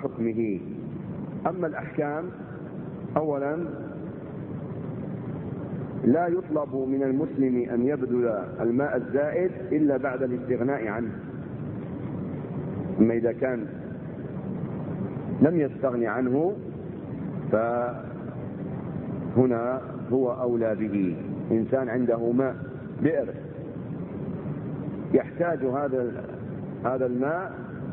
وحكمه. أما الأحكام، أولا لا يطلب من المسلم أن يبذل الماء الزائد إلا بعد الاستغناء عنه. أما إذا كان لم يستغني عنه فهنا هو أولى به. إنسان عنده ماء بئر يحتاج هذا الماء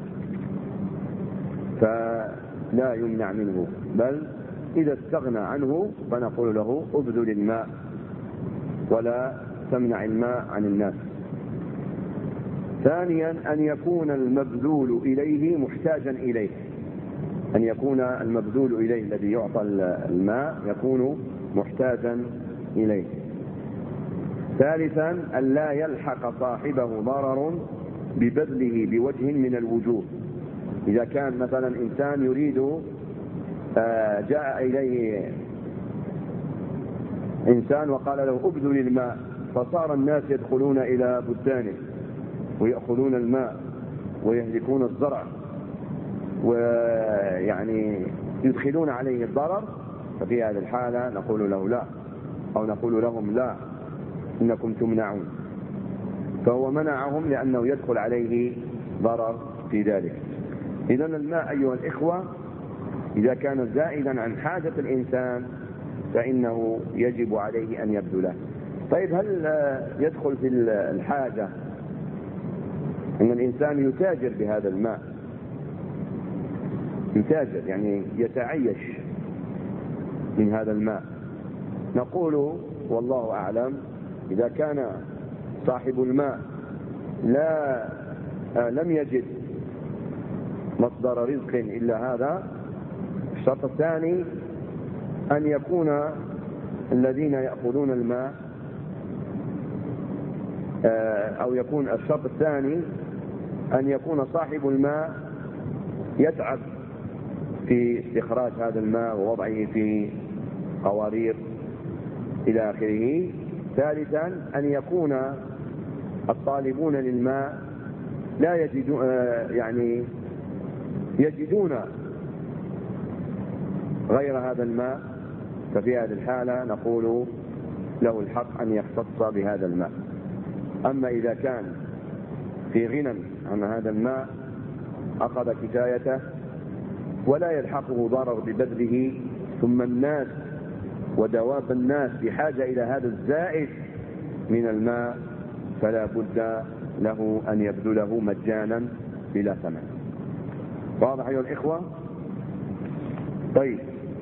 فلا يمنع منه، بل إذا استغنى عنه فنقول له ابذل الماء ولا تمنع الماء عن الناس. ثانيا أن يكون المبذول إليه محتاجا إليه، أن يكون المبذول إليه الذي يعطى الماء يكون محتاجا إليه. ثالثا أن لا يلحق صاحبه ضرر ببذله بوجه من الوجوه. إذا كان مثلا إنسان يريد جاء إليه إنسان وقال له ابذل الماء، فصار الناس يدخلون إلى بستانه ويأخذون الماء ويهلكون الزرع ويعني يدخلون عليه الضرر، ففي هذه الحالة نقول له لا، أو نقول لهم لا إنكم تمنعون. فهو منعهم لأنه يدخل عليه ضرر في ذلك. إذن الماء أيها الإخوة إذا كان زائدا عن حاجة الإنسان فإنه يجب عليه أن يبذله. طيب هل يدخل في الحاجة أن الإنسان يتاجر بهذا الماء؟ يتاجر يعني يتعيش من هذا الماء. نقول والله أعلم إذا كان صاحب الماء لم يجد مصدر رزق إلا هذا. الشرط الثاني أن يكون الذين يأخذون الماء أو يكون الشرط الثاني أن يكون صاحب الماء يتعب في استخراج هذا الماء ووضعه في قوارير إلى آخره. ثالثا أن يكون الطالبون للماء لا يجدون يعني يجدون غير هذا الماء، ففي هذه الحالة نقول له الحق أن يختص بهذا الماء. أما إذا كان في غنى عن هذا الماء أخذ كفايته ولا يلحقه ضرر ببذله، ثم الناس ودواب الناس بحاجة إلى هذا الزائد من الماء، فلا بد له أن يبذله مجانا بلا ثمن. واضح أيها الإخوة؟ طيب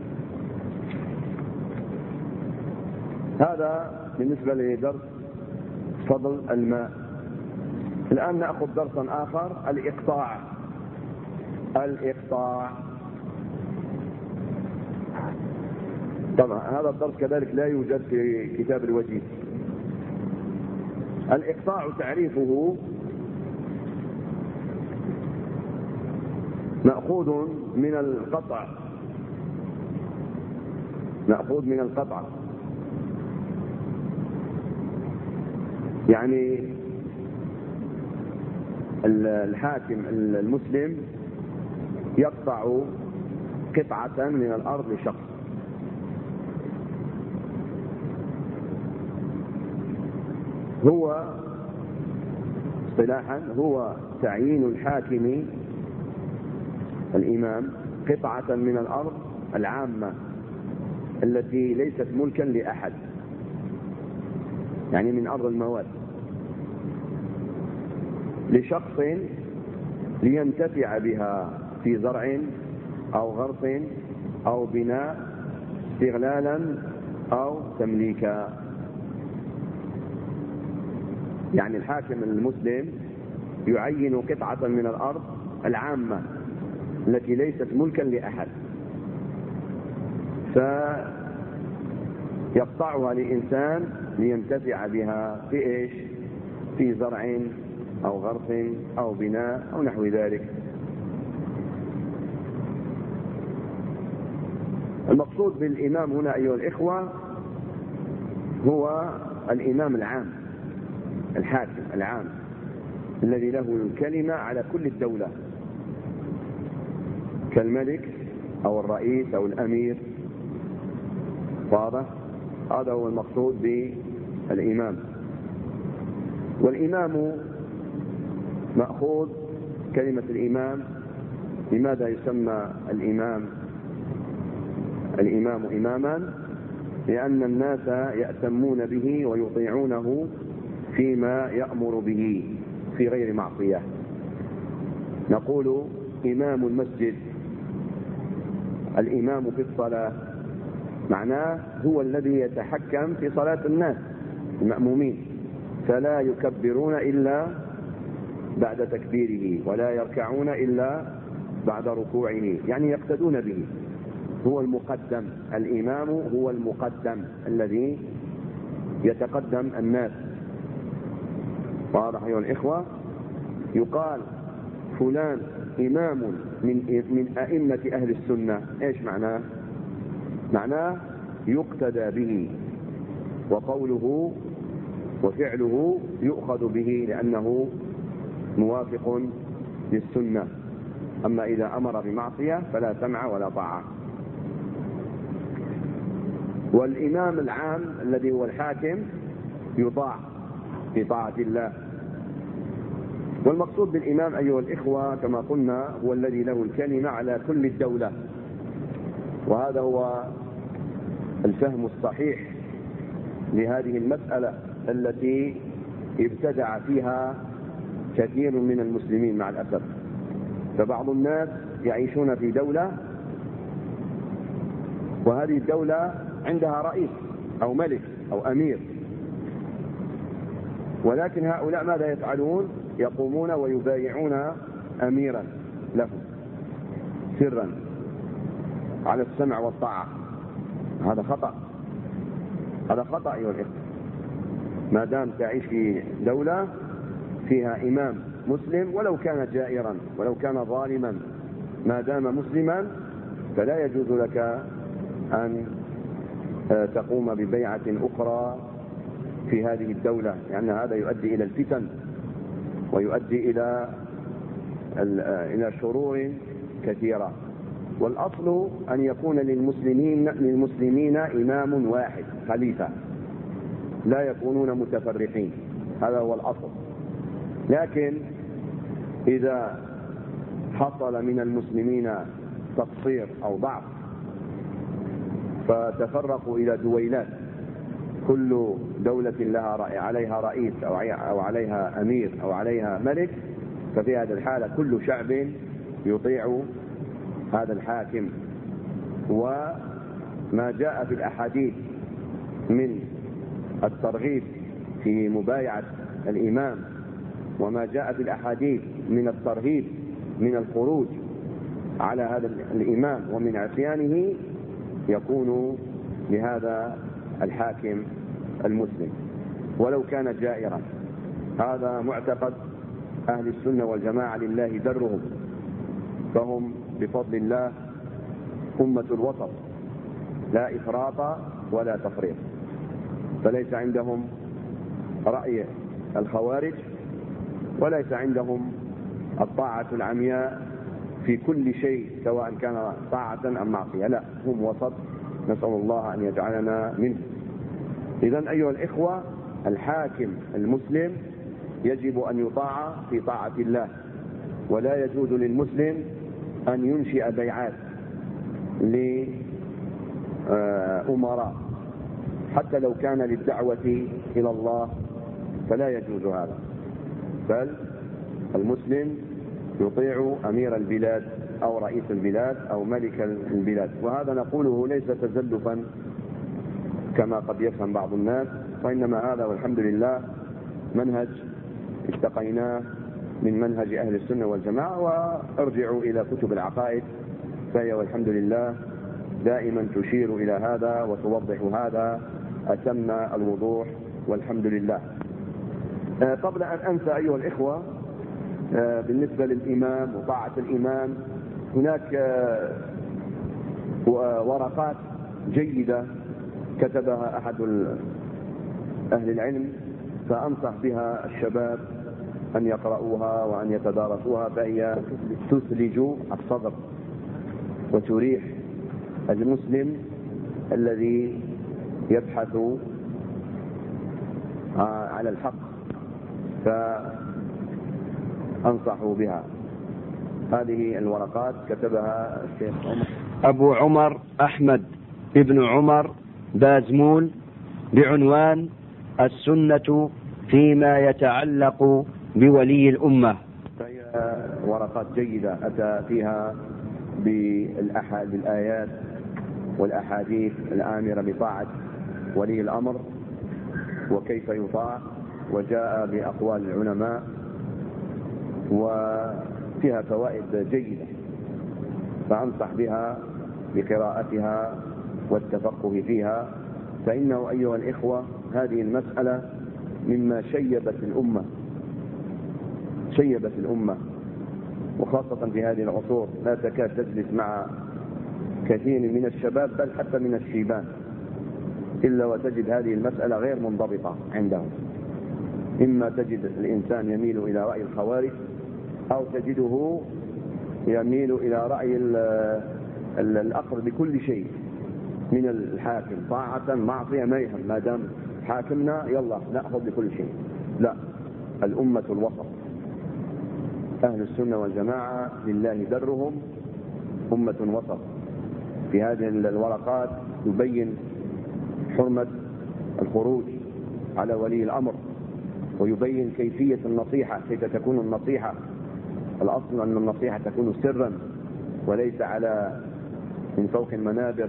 هذا بالنسبة لدرس فضل الماء. الآن نأخذ درسا آخر، الإقطاع. طبعا هذا الدرس كذلك لا يوجد في كتاب الوجيز. الإقطاع تعريفه مأخوذ من القطع، يعني الحاكم المسلم يقطع قطعة من الأرض لشخص. هو اصطلاحا هو تعيين الحاكم الإمام قطعة من الأرض العامة التي ليست ملكا لأحد، يعني من أرض المواد، لشخص لينتفع بها في زرع أو غرس أو بناء استغلالا أو تمليكا. يعني الحاكم المسلم يعين قطعة من الأرض العامة التي ليست ملكا لأحد، فيقطعها لإنسان لينتفع بها في إيش؟ في زرع أو غرس أو بناء أو نحو ذلك. المقصود بالإمام هنا أيها الإخوة هو الإمام العام، الحاكم العام الذي له الكلمة على كل الدولة. كالملك أو الرئيس أو الأمير. واضح؟ هذا هو المقصود بالإمام. والإمام مأخوذ كلمة الإمام. لماذا يسمى الإمام إماما؟ لأن الناس يأتمون به ويطيعونه فيما يأمر به في غير معصية. نقول إمام المسجد، الإمام في الصلاة، معناه هو الذي يتحكم في صلاة الناس المأمومين، فلا يكبرون إلا بعد تكبيره ولا يركعون إلا بعد ركوعه، يعني يقتدون به. هو المقدم، الإمام هو المقدم الذي يتقدم الناس. واضح أيها الإخوة؟ يقال فلان إمام من أئمة أهل السنة. إيش معناه؟ معناه يقتدى به، وقوله وفعله يؤخذ به لأنه موافق للسنة. أما إذا أمر بمعصية فلا سمع ولا طاعة. والإمام العام الذي هو الحاكم يطاع في طاعة الله. والمقصود بالإمام أيها الإخوة كما قلنا هو الذي له الكلمة على كل الدولة، وهذا هو الفهم الصحيح لهذه المسألة التي ابتدع فيها كثير من المسلمين مع الأسف. فبعض الناس يعيشون في دولة، وهذه الدولة عندها رئيس أو ملك أو أمير، ولكن هؤلاء ماذا يفعلون؟ يقومون ويبايعون أميرا لهم سرا على السمع والطاعة. هذا خطأ، هذا خطأ أيها الإخوة. ما دام تعيش في دولة فيها إمام مسلم ولو كان جائرا ولو كان ظالما، ما دام مسلما فلا يجوز لك أن تقوم ببيعة أخرى في هذه الدولة، لأن هذا يؤدي إلى الفتن ويؤدي إلى شرور كثيرة. والأصل أن يكون للمسلمين إمام واحد خليفة، لا يكونون متفرقين، هذا هو الأصل. لكن إذا حصل من المسلمين تقصير أو ضعف فتفرقوا إلى دويلات، كل دولة لها عليها رئيس أو عليها أمير أو عليها ملك، ففي هذه الحالة كل شعب يطيع هذا الحاكم. وما جاء في الأحاديث من الترغيب في مبايعة الإمام، وما جاء في الأحاديث من الترهيب من الخروج على هذا الإمام ومن عصيانه، يكون لهذا الحاكم المسلم ولو كان جائرا. هذا معتقد أهل السنة والجماعة لله درهم، فهم بفضل الله أمة الوسط، لا إفراط ولا تفريط، فليس عندهم رأي الخوارج، وليس عندهم الطاعة العمياء في كل شيء سواء كان طاعة أم معصية، لا، هم وسط، نسأل الله أن يجعلنا منه. إذن أيها الإخوة، الحاكم المسلم يجب أن يطاع في طاعة الله، ولا يجوز للمسلم أن ينشئ بيعات لأمراء حتى لو كان للدعوة إلى الله، فلا يجوز هذا، بل المسلم يطيع أمير البلاد أو رئيس البلاد أو ملك البلاد. وهذا نقوله ليس تزلفا كما قد يفهم بعض الناس، وإنما هذا والحمد لله منهج اتقيناه من منهج أهل السنة والجماعة. وارجعوا إلى كتب العقائد فهي والحمد لله دائما تشير إلى هذا وتوضح هذا أتم الوضوح والحمد لله. قبل أن أنسى أيها الإخوة، بالنسبة للإمام وطاعة الإمام، هناك ورقات جيدة كتبها أحد أهل العلم، فأنصح بها الشباب أن يقرؤوها وأن يتدارسوها، فهي تثلج الصدر وتريح المسلم الذي يبحث على الحق، فأنصح بها. هذه الورقات كتبها الشيخ أبو عمر أحمد ابن عمر بازمول بعنوان السنة فيما يتعلق بولي الأمة. فهي ورقات جيدة أتى فيها بالآيات والأحاديث الآمرة بطاعة ولي الأمر وكيف يطاع، وجاء بأقوال العلماء، وفيها فوائد جيدة، فأنصح بها بقراءتها والتفقه فيها. فإنه أيها الإخوة هذه المسألة مما شيبت الأمة، وخاصة في هذه العصور لا تكاد تجلس مع كثير من الشباب بل حتى من الشيبان إلا وتجد هذه المسألة غير منضبطة عندهم. إما تجد الإنسان يميل إلى رأي الخوارج، أو تجده يميل إلى رأي الأخذ بكل شيء من الحاكم، طاعة معصية ما يهم، ما دام حاكمنا يلا نأخذ بكل شيء. لا، الأمة الوسط، أهل السنة والجماعة لله درهم أمة وسط. في هذه الورقات يبين حرمة الخروج على ولي الأمر، ويبين كيفية النصيحة، كيف تكون النصيحة. الأصل أن النصيحة تكون سرا وليس على من فوق المنابر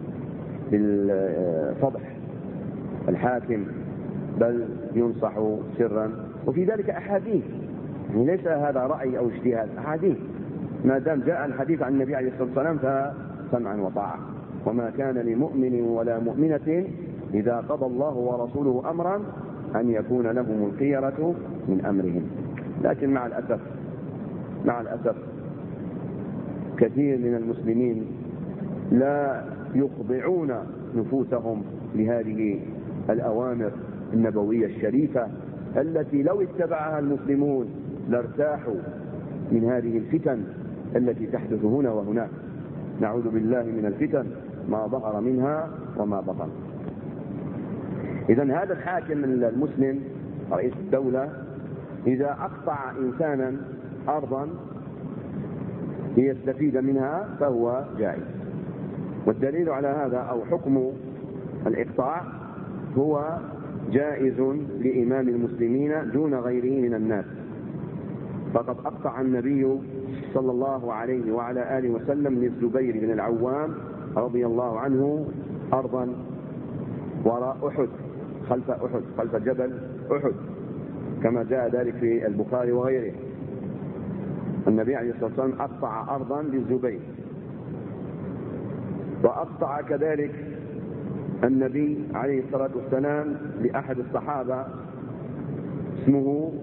بالفضح الحاكم، بل ينصح سرا. وفي ذلك أحاديث، يعني ليس هذا رأي أو اجتهاد، أحاديث. ما دام جاء الحديث عن النبي عليه الصلاة والسلام فسمعا وطاعة. وما كان لمؤمن ولا مؤمنة إذا قضى الله ورسوله أمرا أن يكون لهم الخيرة من أمرهم. لكن مع الأسف كثير من المسلمين لا يخضعون نفوسهم لهذه الأوامر النبوية الشريفة التي لو اتبعها المسلمون لارتاحوا من هذه الفتن التي تحدث هنا وهناك. نعوذ بالله من الفتن ما ظهر منها وما بطن. إذن هذا الحاكم المسلم رئيس الدولة إذا أقطع إنسانا أرضا ليستفيد منها فهو جائز. والدليل على هذا أو حكم الإقطاع هو جائز لإمام المسلمين دون غيره من الناس. فقد أقطع النبي صلى الله عليه وعلى آله وسلم للزبير بن العوام رضي الله عنه أرضا وراء أحد، خلف جبل أحد، كما جاء ذلك في البخاري وغيره. النبي عليه الصلاة والسلام أقطع أرضا للزبير. وأقطع كذلك النبي عليه الصلاة والسلام لأحد الصحابة اسمه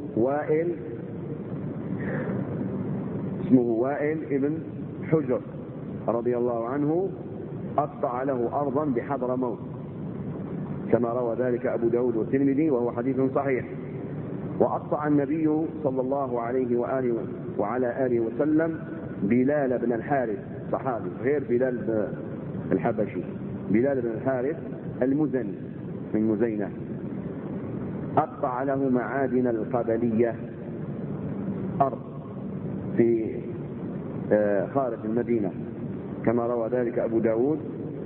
وائل ابن حجر رضي الله عنه، أقطع له أرضا بحضرموت كما روى ذلك أبو داود والترمذي وهو حديث صحيح. وأقطع النبي صلى الله عليه وآله وعلى آله وسلم بلال بن الحارث، صحابي غير بلال الحبشي، بلال بن الحارث المزني من مزينة، أقطع له معادن القبلية، أرض في خارج المدينة كما روى ذلك أبو داود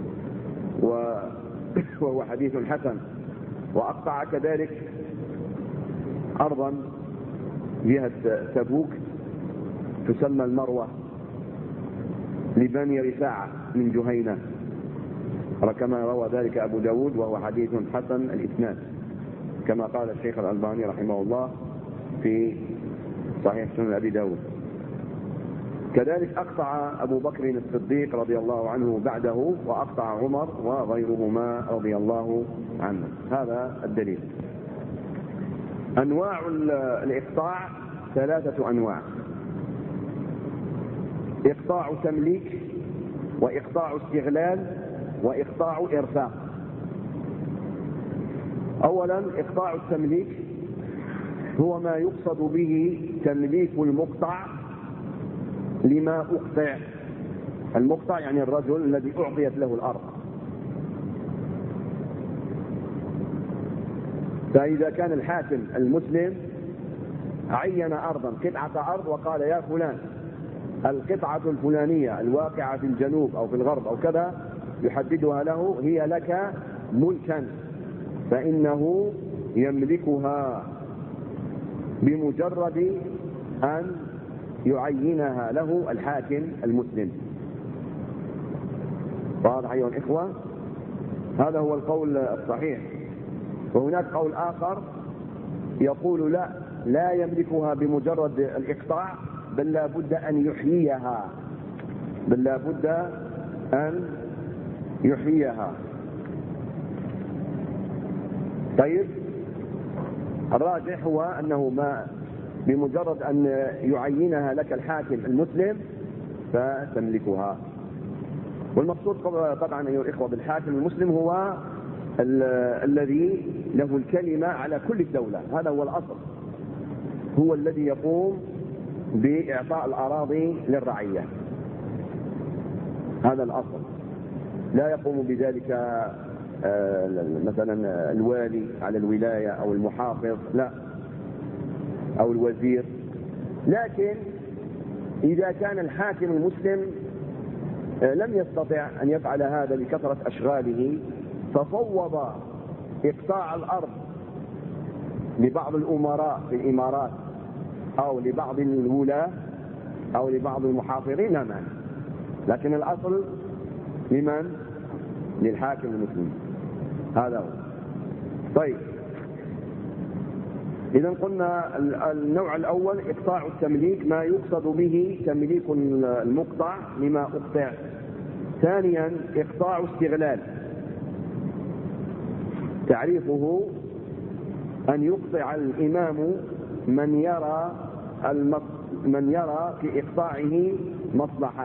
وهو حديث حسن. وأقطع كذلك أرضا جهة تبوك تسمى المروة لبني رفاعة من جهينة كما روى ذلك أبو داود وهو حديث حسن الإسناد كما قال الشيخ الألباني رحمه الله في صحيح سنن أبي داود. كذلك أقطع أبو بكر الصديق رضي الله عنه بعده، وأقطع عمر وغيرهما رضي الله عنه. هذا الدليل. أنواع الإقطاع 3 أنواع: إقطاع تمليك، وإقطاع استغلال، وإقطاع إرفاق. أولا إقطاع التمليك هو ما يقصد به تمليك المقطع لما أقطع المقطع يعني الرجل الذي أعطيت له الأرض. فإذا كان الحاكم المسلم عين أرضا، قطعة أرض، وقال يا فلان القطعة الفلانية الواقعة في الجنوب أو في الغرب أو كذا، يحددها له، هي لك ملكا، فإنه يملكها بمجرد أن يعينها له الحاكم المسلم. واضح أيها الإخوة؟ هذا هو القول الصحيح. وهناك قول آخر يقول لا يملكها بمجرد الإقطاع، بل لا بد أن يحييها. طيب، الراجح هو أنه ما بمجرد أن يعينها لك الحاكم المسلم فتملكها. والمقصود طبعا أيها الإخوة بالحاكم المسلم هو الذي له الكلمة على كل الدولة، هذا هو الأصل، هو الذي يقوم بإعطاء الأراضي للرعية، هذا الأصل. لا يقوم بذلك مثلا الوالي على الولاية أو المحافظ، لا، أو الوزير. لكن إذا كان الحاكم المسلم لم يستطع أن يفعل هذا لكثرة أشغاله، ففوض إقطاع الأرض لبعض الأمراء في الإمارات أو لبعض الولاة أو لبعض المحافظين، لا مانع، لكن الأصل لمن؟ للحاكم المسلم، هذا هو. طيب، إذا قلنا النوع الأول إقطاع التمليك، ما يقصد به تمليك المقطع لما أقطع. ثانيا إقطاع استغلال، تعريفه أن يقطع الإمام من يرى في إقطاعه مصلحة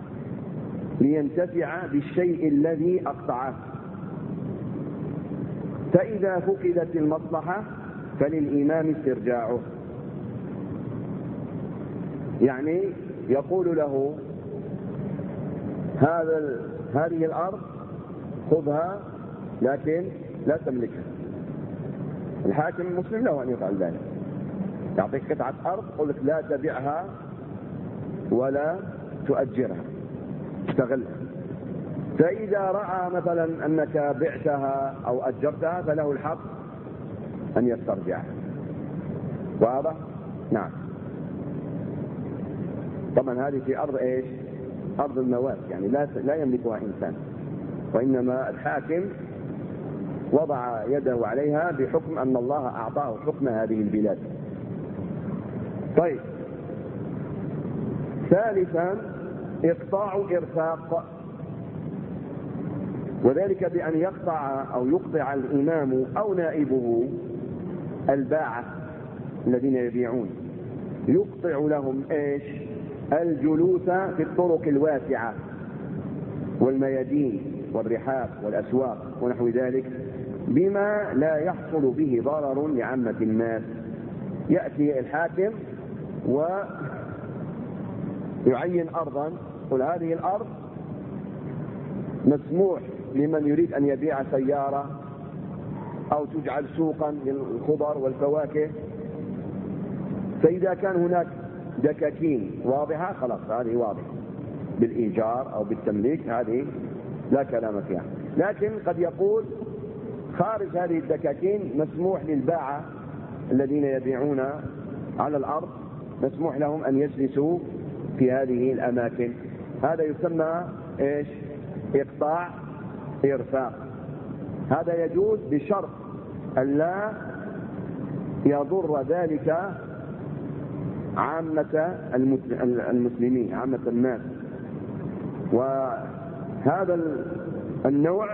لينتفع بالشيء الذي أقطعه، فإذا فقدت المصلحة فللإمام استرجاعه. يعني يقول له هذه الأرض خذها لكن لا تملكها. الحاكم المسلم له أن يفعل ذلك، يعطيك قطعة أرض، يقول لك لا تبيعها ولا تؤجرها، اشتغلها. فإذا رأى مثلا أنك بعتها أو أجرتها فله الحق أن يسترجعها. واضح؟ نعم. طبعا هذه في أرض إيش؟ أرض المواد، يعني لا يملكها إنسان، وإنما الحاكم وضع يده عليها بحكم أن الله أعطاه حكم هذه البلاد. طيب، ثالثا إقطاع إرفاق، وذلك بأن يقطع أو يقطع الإمام أو نائبه الباعة الذين يبيعون، يقطع لهم إيش؟ الجلوس في الطرق الواسعة والميادين والرحاب والأسواق ونحو ذلك، بما لا يحصل به ضرر لعامة الناس. يأتي الحاكم ويعين أرضا، قل هذه الأرض مسموح لمن يريد أن يبيع سيارة أو تجعل سوقا للخضر والفواكه. فإذا كان هناك دكاكين واضحة خلاص هذه واضحة بالإيجار أو بالتمليك، هذه لا كلام فيها. لكن قد يقول خارج هذه الدكاكين مسموح للباعة الذين يبيعون على الأرض، مسموح لهم أن يجلسوا في هذه الأماكن. هذا يسمى إيش؟ إقطاع إرفاق. هذا يجوز بشرط أن لا يضر ذلك عامة المسلمين، عامة الناس. وهذا النوع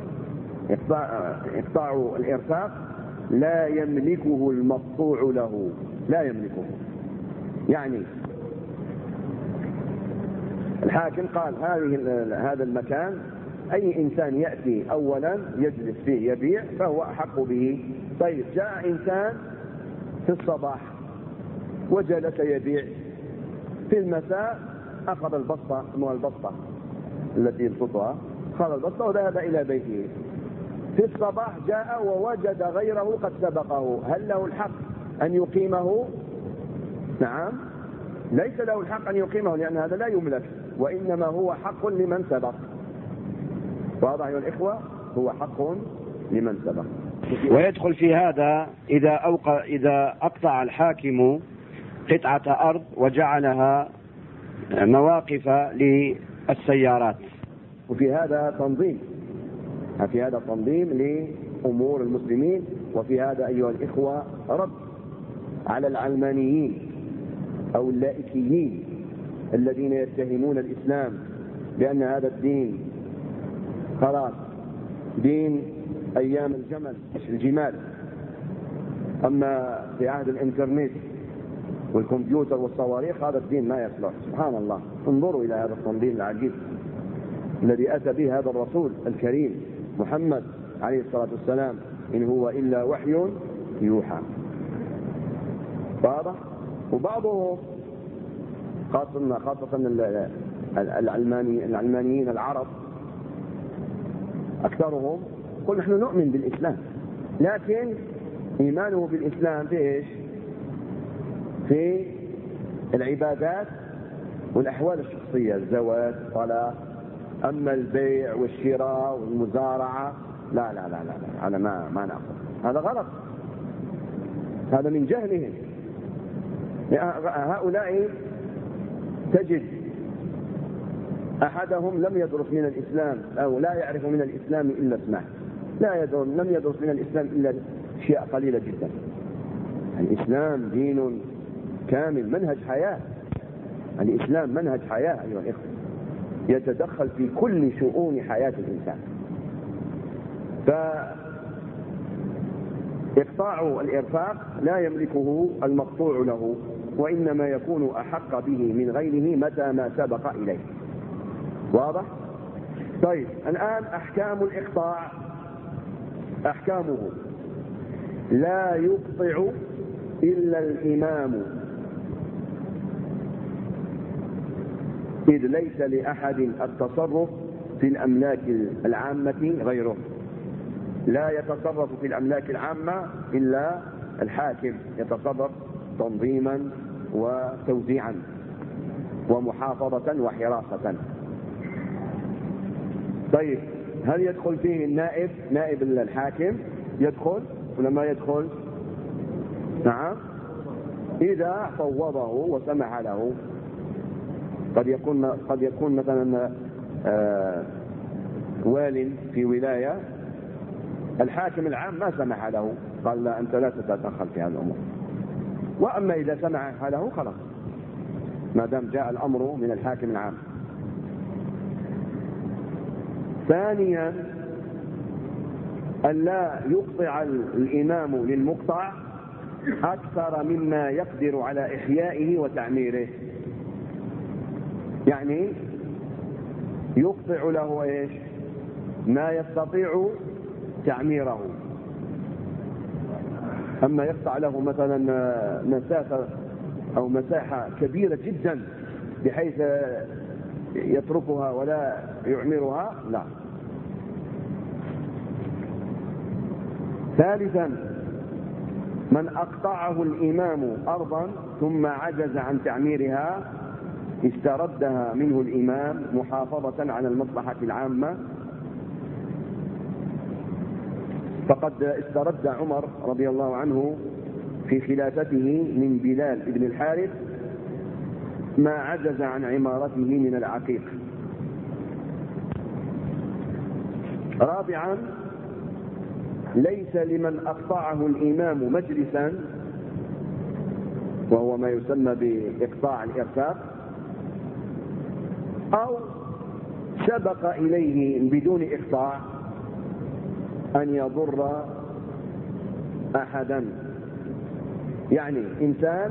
إقطاع الإرفاق لا يملكه المقطوع له، لا يملكه. يعني الحاكم قال هذا المكان أي إنسان يأتي أولا يجلس فيه يبيع فهو أحق به. طيب، جاء إنسان في الصباح وجلس يبيع، في المساء أخذ البسطة التي يبسطها، خذ البسطة وذهب إلى بيته. في الصباح جاء ووجد غيره قد سبقه، هل له الحق أن يقيمه؟ نعم، ليس له الحق أن يقيمه، لأن هذا لا يملك، وإنما هو حق لمن سبق. واضح يا الإخوة؟ هو حق لمن سبق. ويدخل في هذا إذا أقطع الحاكم قطعة أرض وجعلها مواقف للسيارات. وفي هذا تنظيم لأمور المسلمين، وفي هذا أيها الإخوة رد على العلمانيين أو اللائكيين الذين يتهمون الإسلام بأن هذا الدين خلاص دين أيام الجمال، أما في عهد الإنترنت والكمبيوتر والصواريخ هذا الدين ما يصلح. سبحان الله، انظروا إلى هذا التنظيم العجيب الذي أتى به هذا الرسول الكريم محمد عليه الصلاة والسلام، إن هو إلا وحي يوحى. واضح؟ وبعضهم خاصة العلمانيين العرب أكثرهم يقول نحن نؤمن بالإسلام، لكن إيمانه بالإسلام في إيش؟ في العبادات والأحوال الشخصية، الزواج، الصلاة. أما البيع والشراء والمزارعة لا لا لا لا، هذا ما نأخذ، هذا غلط، هذا من جهلهم. هؤلاء تجد أحدهم لم يدرس من الإسلام أو لا يعرف من الإسلام إلا اسمه، لم يدرس من الإسلام إلا أشياء قليلة جدا. الإسلام دين كامل، منهج حياة. الإسلام منهج حياة أيها الإخوة، يتدخل في كل شؤون حياة الإنسان. فإقطاع الإرفاق لا يملكه المقطوع له، وإنما يكون أحق به من غيره متى ما سبق إليه. واضح؟ طيب، الآن أحكام الإقطاع. أحكامه: لا يقطع إلا الإمام، إذ ليس لأحد التصرف في الأملاك العامة غيره. لا يتصرف في الأملاك العامة إلا الحاكم، يتصرف تنظيما وتوزيعا ومحافظة وحراسة. طيب، هل يدخل فيه النائب، نائب الحاكم يدخل ولا ما يدخل؟ نعم، إذا فوضه وسمح له. قد يكون مثلا وال في ولاية، الحاكم العام ما سمح له، قال لا أنت لا تتدخل في هذه الأمور. وأما إذا سمح له خلاص، ما دام جاء الأمر من الحاكم العام. ثانيا، أن لا يقطع الإمام للمقطع أكثر مما يقدر على إحيائه وتعميره. يعني يقطع له إيش؟ ما يستطيع تعميره. أما يقطع له مثلا مسافة أو مساحة كبيرة جدا بحيث يتركها ولا يعمرها، لا. ثالثا، من أقطعه الإمام أرضا ثم عجز عن تعميرها استردها منه الإمام محافظة على المصلحة العامة. فقد استرد عمر رضي الله عنه في خلافته من بلال بن الحارث ما عجز عن عمارته من العقيق. رابعا، ليس لمن أقطعه الإمام مجلسا، وهو ما يسمى بإقطاع الإرفاق، أو سبق إليه بدون إقطاع، أن يضر أحدا. يعني إنسان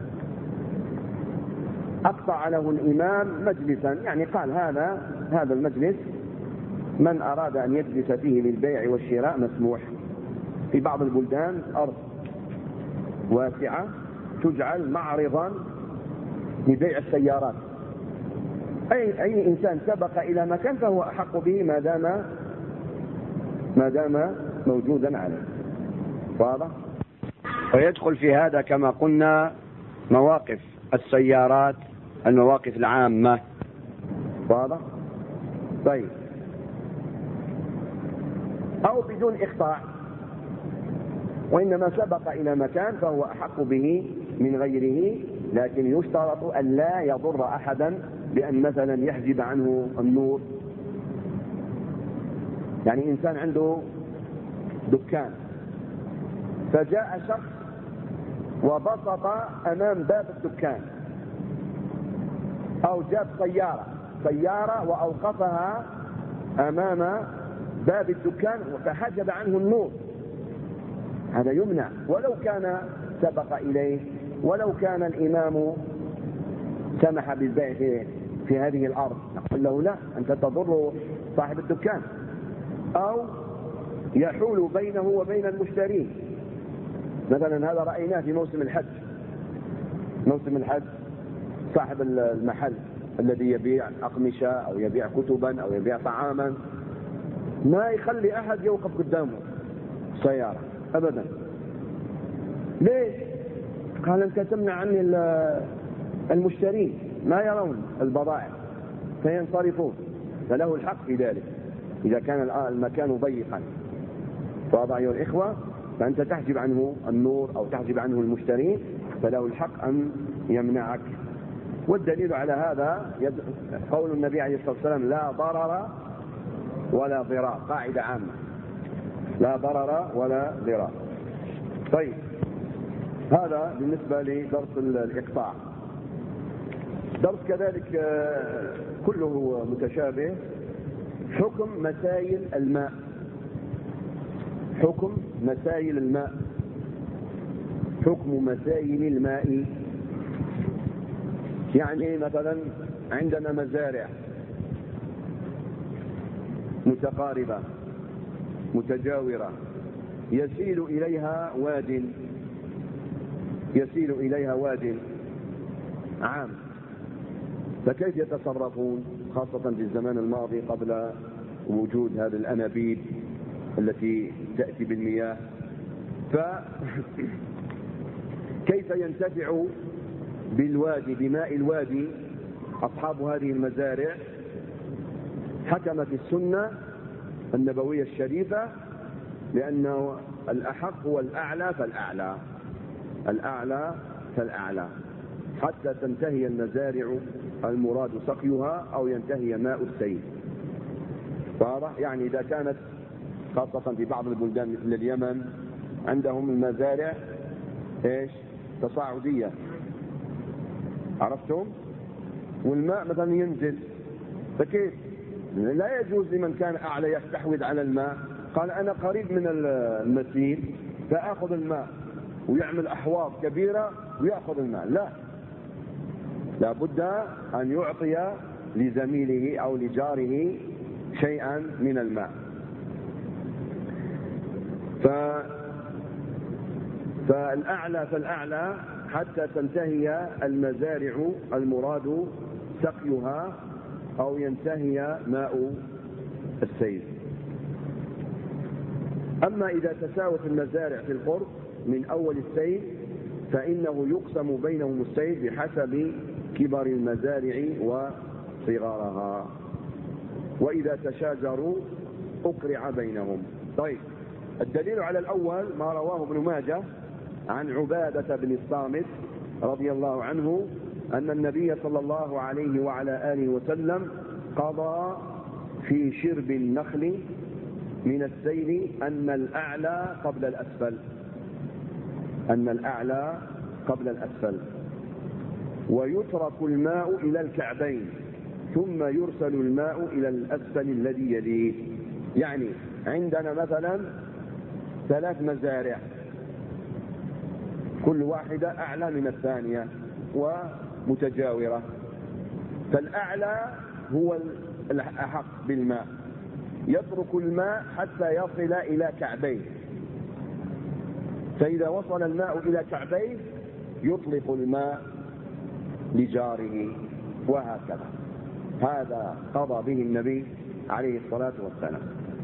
أقطع له الإمام مجلسا، يعني قال هذا المجلس من أراد أن يجلس فيه للبيع والشراء مسموح. في بعض البلدان أرض واسعة تجعل معرضا لبيع السيارات، أي إنسان سبق إلى مكان فهو أحق به ما دام موجودا عليه. واضح؟ ويدخل في هذا كما قلنا مواقف السيارات، المواقف العامة. واضح؟ طيب، أو بدون إقطاع، وإنما سبق إلى مكان فهو أحق به من غيره، لكن يشترط أن لا يضر أحدا، بأن مثلا يحجب عنه النور. يعني إنسان عنده دكان فجاء شخص وبسط أمام باب الدكان، أو جاب سيارة وأوقفها أمام باب الدكان فحجب عنه النور، هذا يمنع ولو كان سبق إليه، ولو كان الإمام سمح بالبيع في هذه الأرض، نقول له لا، أنت تضر صاحب الدكان. أو يحول بينه وبين المشترين، مثلا هذا رأيناه في موسم الحج. صاحب المحل الذي يبيع أقمشة أو يبيع كتبا أو يبيع طعاما ما يخلي أحد يوقف قدامه سيارة أبدا. ليش؟ قال أنت تمنع عني المشترين، ما يرون البضائع فينصرفون، فله الحق في ذلك إذا كان المكان ضيقا. واضح أيها الإخوة؟ فأنت تحجب عنه النور أو تحجب عنه المشترين، فله الحق أن يمنعك. والدليل على هذا قول النبي عليه الصلاة والسلام: لا ضرر ولا ضرار، قاعدة عامة، لا ضرر ولا ضرار. طيب، هذا بالنسبة لدرس الإقطاع. درس كذلك كله متشابه، حكم مسائل الماء. حكم مسائل الماء. حكم مسائل الماء يعني مثلا عندنا مزارع متقاربة متجاورة، يسيل إليها واد عام، فكيف يتصرفون؟ خاصة في الزمان الماضي قبل وجود هذه الأنابيب التي تأتي بالمياه، فكيف ينتفع بالوادي، بماء الوادي أصحاب هذه المزارع؟ حكمت السنة النبوية الشريفة لأنه الأحق هو الأعلى فالأعلى حتى تنتهي المزارع المراد سقيها أو ينتهي ماء السيل. واضح؟ يعني إذا كانت خاصة في بعض البلدان مثل اليمن عندهم المزارع تصاعدية، عرفتم؟ والماء مثلا ينزل، فكيف؟ لا يجوز لمن كان أعلى يستحوذ على الماء، قال أنا قريب من المسيل فأخذ الماء ويعمل أحواض كبيرة ويأخذ الماء. لا بد أن يعطي لزميله أو لجاره شيئا من الماء. فالأعلى حتى تنتهي المزارع المراد سقيها أو ينتهي ماء السيل. أما إذا تساوت المزارع في القرب من أول السيل فإنه يقسم بينهم السيل بحسب كبر المزارع وصغارها، وإذا تشاجروا أقرع بينهم. طيب، الدليل على الأول ما رواه ابن ماجه عن عبادة بن الصامت رضي الله عنه أن النبي صلى الله عليه وعلى آله وسلم قضى في شرب النخل من السيل أن الأعلى قبل الأسفل، ويترك الماء إلى الكعبين ثم يرسل الماء إلى الأسفل الذي يليه. يعني عندنا مثلا 3 مزارع كل واحدة أعلى من الثانية ومتجاورة، فالأعلى هو الأحق بالماء، يترك الماء حتى يصل إلى كعبيه، فإذا وصل الماء إلى كعبيه يطلق الماء لجاره، وهكذا. هذا قضى به النبي عليه الصلاة والسلام.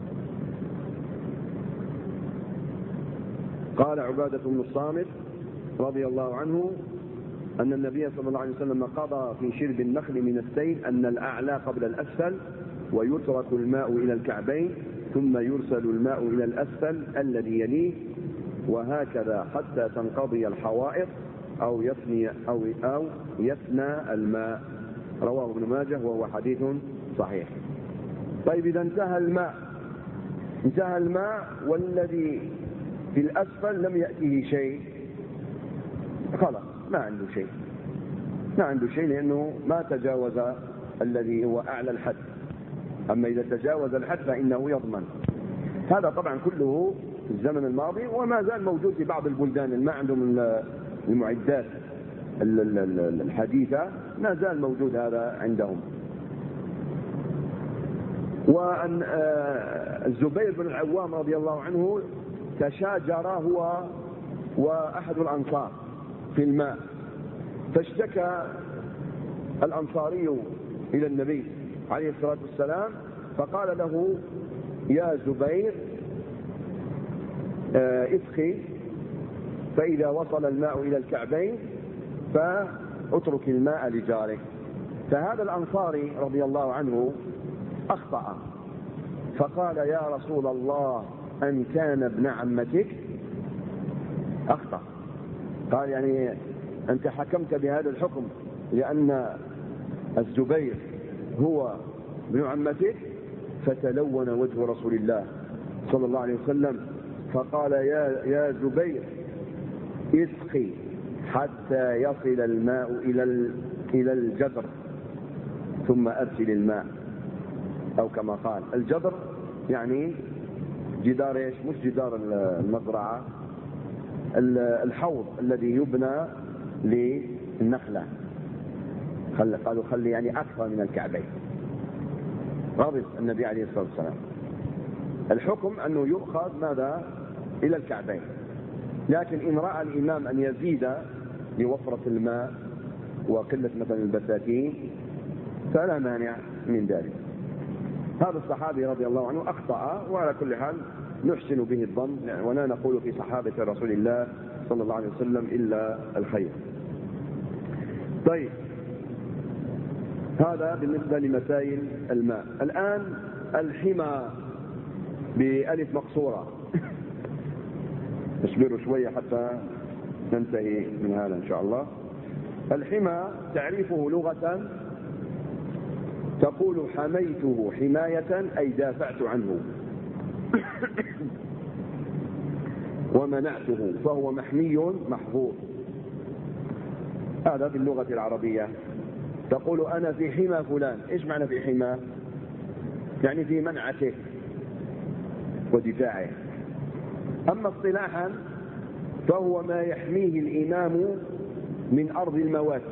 قال عبادة بن الصامت رضي الله عنه أن النبي صلى الله عليه وسلم قضى في شرب النخل من السيل أن الأعلى قبل الأسفل، ويترك الماء إلى الكعبين، ثم يرسل الماء إلى الأسفل الذي يليه، وهكذا حتى تنقضي الحوائط أو يفنى الماء. رواه ابن ماجه وهو حديث صحيح. طيب إذا انتهى الماء والذي في الأسفل لم يأته شيء، خلاص ما عنده شيء لأنه ما تجاوز الذي هو أعلى الحد. أما إذا تجاوز الحد فإنه يضمن. هذا طبعا كله في الزمن الماضي، وما زال موجود في بعض البلدان اللي ما عندهم المعدات الحديثة، ما زال موجود هذا عندهم. وأن الزبير بن العوام رضي الله عنه تشاجر هو وأحد الأنصار في الماء، فاشتكى الأنصاري إلى النبي عليه الصلاة والسلام، فقال له: يا زبير اسقي، فإذا وصل الماء إلى الكعبين فاترك الماء لجارك. فهذا الأنصاري رضي الله عنه أخطأ، فقال: يا رسول الله أن كان ابن عمتك؟ أخطأ، قال يعني أنت حكمت بهذا الحكم لأن الزبير هو ابن عمتك. فتلون وجه رسول الله صلى الله عليه وسلم فقال: يا زبير اسقي حتى يصل الماء إلى الجدر ثم أرسل الماء، أو كما قال الجدر يعني جدار ايش؟ مش جدار المزرعة، الحوض الذي يبنى للنخلة. قالوا خلي يعني أكثر من الكعبين. غضب النبي عليه الصلاة والسلام. الحكم أنه يؤخذ ماذا؟ إلى الكعبين، لكن إن رأى الإمام أن يزيد لوفرة الماء وقلة مثلا البساتين فلا مانع من ذلك. هذا الصحابي رضي الله عنه أخطأ، وعلى كل حال نحسن به الظن، ولا نقول في صحابة رسول الله صلى الله عليه وسلم إلا الخير. طيب، هذا بالنسبة لمسائل الماء. الآن الحمى بألف مقصورة. اصبروا شوية حتى ننتهي من هذا إن شاء الله. الحمى تعريفه لغة تقول حميته حماية أي دافعت عنه ومنعته، فهو محمي محفوظ. هذا باللغة العربية. تقول أنا في حمى فلان. إيش معنى في حمى؟ يعني في منعته ودفاعه. أما اصطلاحا فهو ما يحميه الإمام من أرض الموات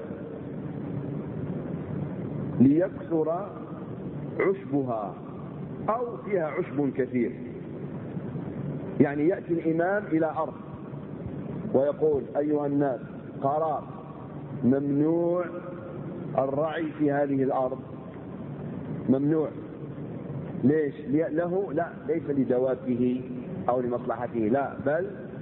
ليكثر عشبها أو فيها عشب كثير. يعني يأتي الإمام إلى أرض ويقول: أيها الناس، قرار ممنوع الرعي في هذه الأرض، ممنوع. ليش؟ له؟ لا، ليس لدوابه أو لمصلحته، لا، بل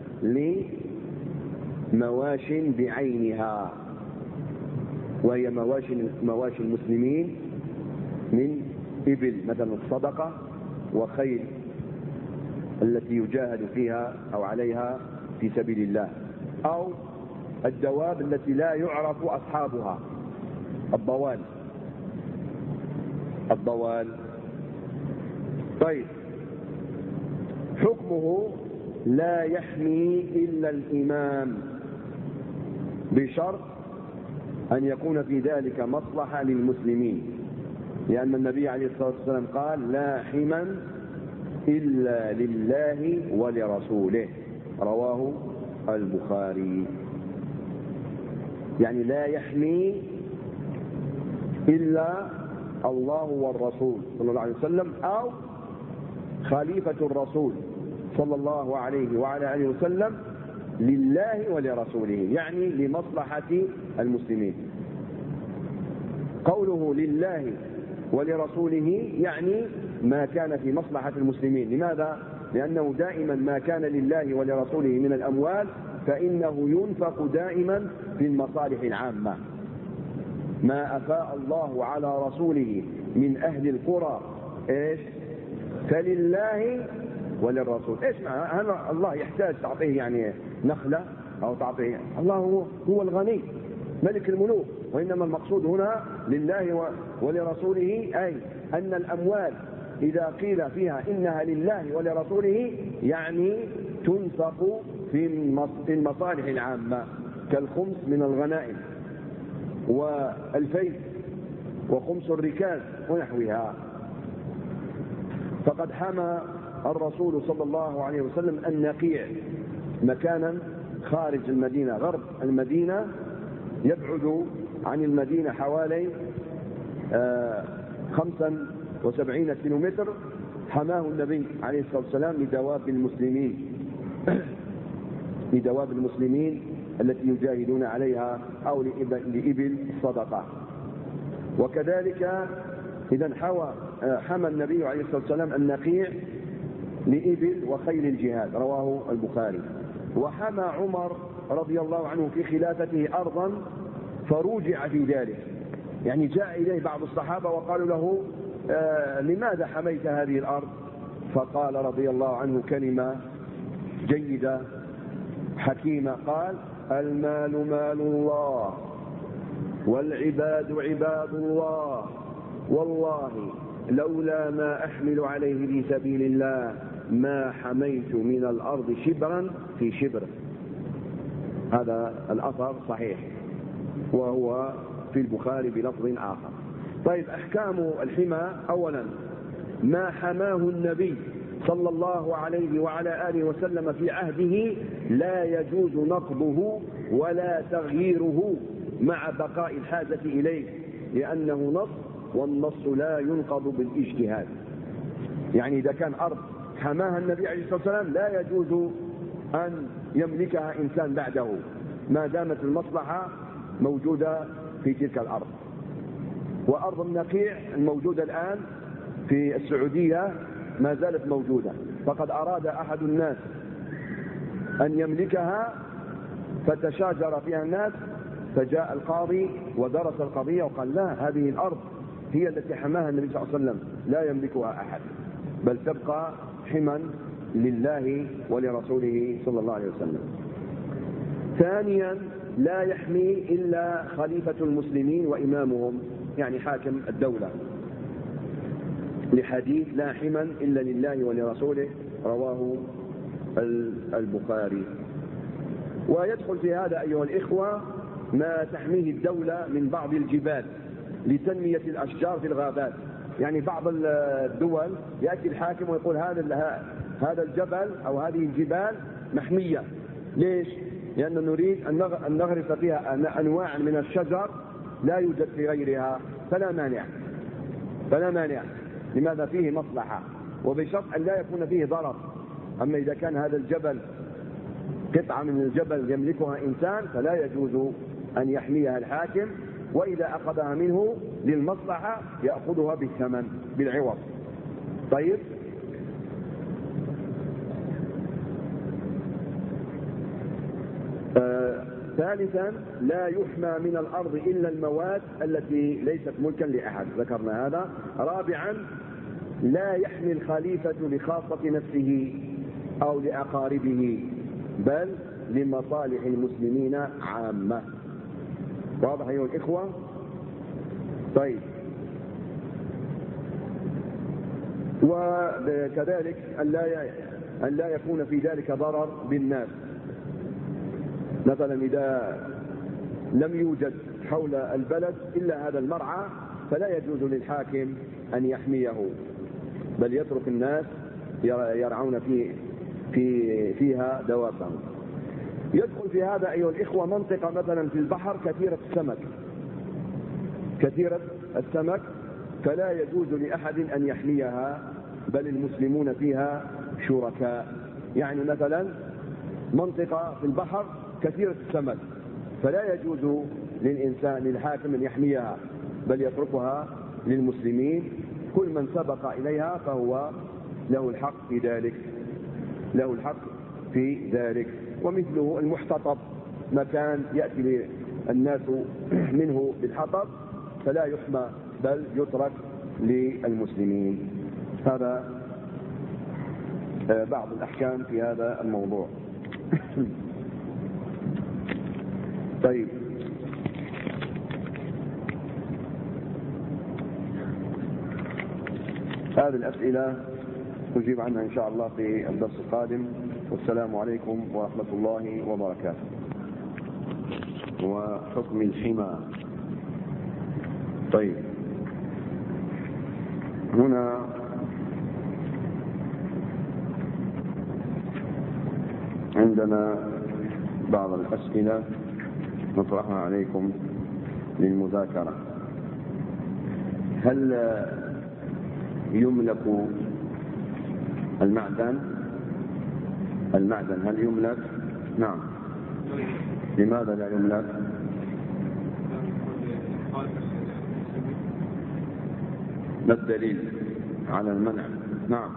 لمواش بعينها، وهي مواشي المسلمين من إبل مثلا الصدقة، وخيل التي يجاهد فيها أو عليها في سبيل الله، أو الدواب التي لا يعرف أصحابها، الضوال. طيب، حكمه لا يحمي إلا الإمام بشرط أن يكون في ذلك مصلحة للمسلمين، لأن النبي عليه الصلاة والسلام قال: لا حمى إلا لله ولرسوله. رواه البخاري. يعني لا يحمي إلا الله والرسول صلى الله عليه وسلم، أو خليفة الرسول صلى الله عليه وعلى آله وسلم لله ولرسوله، يعني لمصلحة المسلمين. قوله لله ولرسوله يعني ما كان في مصلحة المسلمين. لماذا؟ لأنه دائما ما كان لله ولرسوله من الأموال فإنه ينفق دائما في المصالح العامة. ما أفاء الله على رسوله من أهل القرى إيش؟ فلله وللرسول. إيش معنى؟ هل الله يحتاج تعطيه يعني نخلة أو تعطيه؟ الله هو الغني ملك الملوك، وإنما المقصود هنا لله ولرسوله، أي أن الأموال إذا قيل فيها إنها لله ولرسوله يعني تنفق في المصالح العامة كالخمس من الغنائم والفيء وخمس الركاز ونحوها. فقد حمى الرسول صلى الله عليه وسلم النقيع مكانا خارج المدينة، غرب المدينة، يبعد عن المدينة حوالي 75 كيلومتر. حماه النبي عليه الصلاة والسلام لدواب المسلمين التي يجاهدون عليها أو لإبل الصدقة. وكذلك إذا حمى النبي عليه الصلاة والسلام النقيع لإبل وخيل الجهاد، رواه البخاري. وحمى عمر رضي الله عنه في خلافته أرضا فروجع في ذلك، يعني جاء إليه بعض الصحابة وقالوا له لماذا حميت هذه الأرض؟ فقال رضي الله عنه كلمة جيدة حكيمة، قال: المال مال الله والعباد عباد الله، والله لولا ما أحمل عليه في سبيل الله ما حميت من الأرض شبرا في شبر. هذا الأثر صحيح وهو في البخاري بلفظ آخر. طيب، أحكام الحمى: أولا ما حماه النبي صلى الله عليه وعلى آله وسلم في عهده لا يجوز نقضه ولا تغييره مع بقاء الحاجة إليه، لأنه نص، والنص لا ينقض بالاجتهاد. يعني إذا كان أرض حماها النبي عليه الصلاة والسلام لا يجوز أن يملكها إنسان بعده ما دامت المصلحة موجودة في تلك الأرض. وأرض النقيع الموجودة الآن في السعودية ما زالت موجودة، فقد أراد أحد الناس أن يملكها فتشاجر فيها الناس، فجاء القاضي ودرس القضية وقال: لا، هذه الأرض هي التي حماها النبي صلى الله عليه وسلم، لا يملكها أحد، بل تبقى حما لله ولرسوله صلى الله عليه وسلم. ثانيا لا يحمي إلا خليفة المسلمين وإمامهم، يعني حاكم الدولة، لحديث: لا حما إلا لله ولرسوله، رواه البخاري. ويدخل في هذا أيها الإخوة ما تحميه الدولة من بعض الجبال لتنمية الأشجار في الغابات. يعني بعض الدول يأتي الحاكم ويقول هذا الجبل أو هذه الجبال محمية. ليش؟ لأننا نريد أن نغرس فيها أنواع من الشجر لا يوجد في غيرها، فلا مانع. لماذا؟ فيه مصلحة، وبشرط أن لا يكون فيه ضرر. أما إذا كان هذا الجبل قطعة من الجبل يملكها إنسان فلا يجوز أن يحميها الحاكم، وإذا أخذها منه للمصلحة يأخذها بالثمن بالعوض. طيب، ثالثا لا يحمى من الأرض إلا المواد التي ليست ملكا لأحد، ذكرنا هذا. رابعا لا يحمي الخليفة لخاصة نفسه أو لأقاربه، بل لمصالح المسلمين عامة. واضح أيها الإخوة؟ طيب، وكذلك أن لا يكون في ذلك ضرر بالناس. مثلا إذا لم يوجد حول البلد إلا هذا المرعى فلا يجوز للحاكم أن يحميه، بل يترك الناس يرعون فيها دوابهم. يدخل في هذا أيها الإخوة منطقة مثلا في البحر كثيرة السمك، فلا يجوز لأحد أن يحميها، بل المسلمون فيها شركاء. يعني مثلا منطقة في البحر كثيرة السمك، فلا يجوز للحاكم أن يحميها، بل يتركها للمسلمين، كل من سبق إليها فهو له الحق في ذلك، له الحق في ذلك. ومثله المحتطب، مكان يأتي الناس منه بالحطب فلا يحمى بل يترك للمسلمين. هذا بعض الأحكام في هذا الموضوع. طيب، هذه الأسئلة نجيب عنها إن شاء الله في الدرس القادم. والسلام عليكم ورحمة الله وبركاته. وحكم الحمى. طيب، هنا عندنا بعض الأسئلة نطرحها عليكم للمذاكرة. هل يملك المعدن هل يملك؟ نعم. لماذا لا يملك؟ ما الدليل على المنع؟ نعم،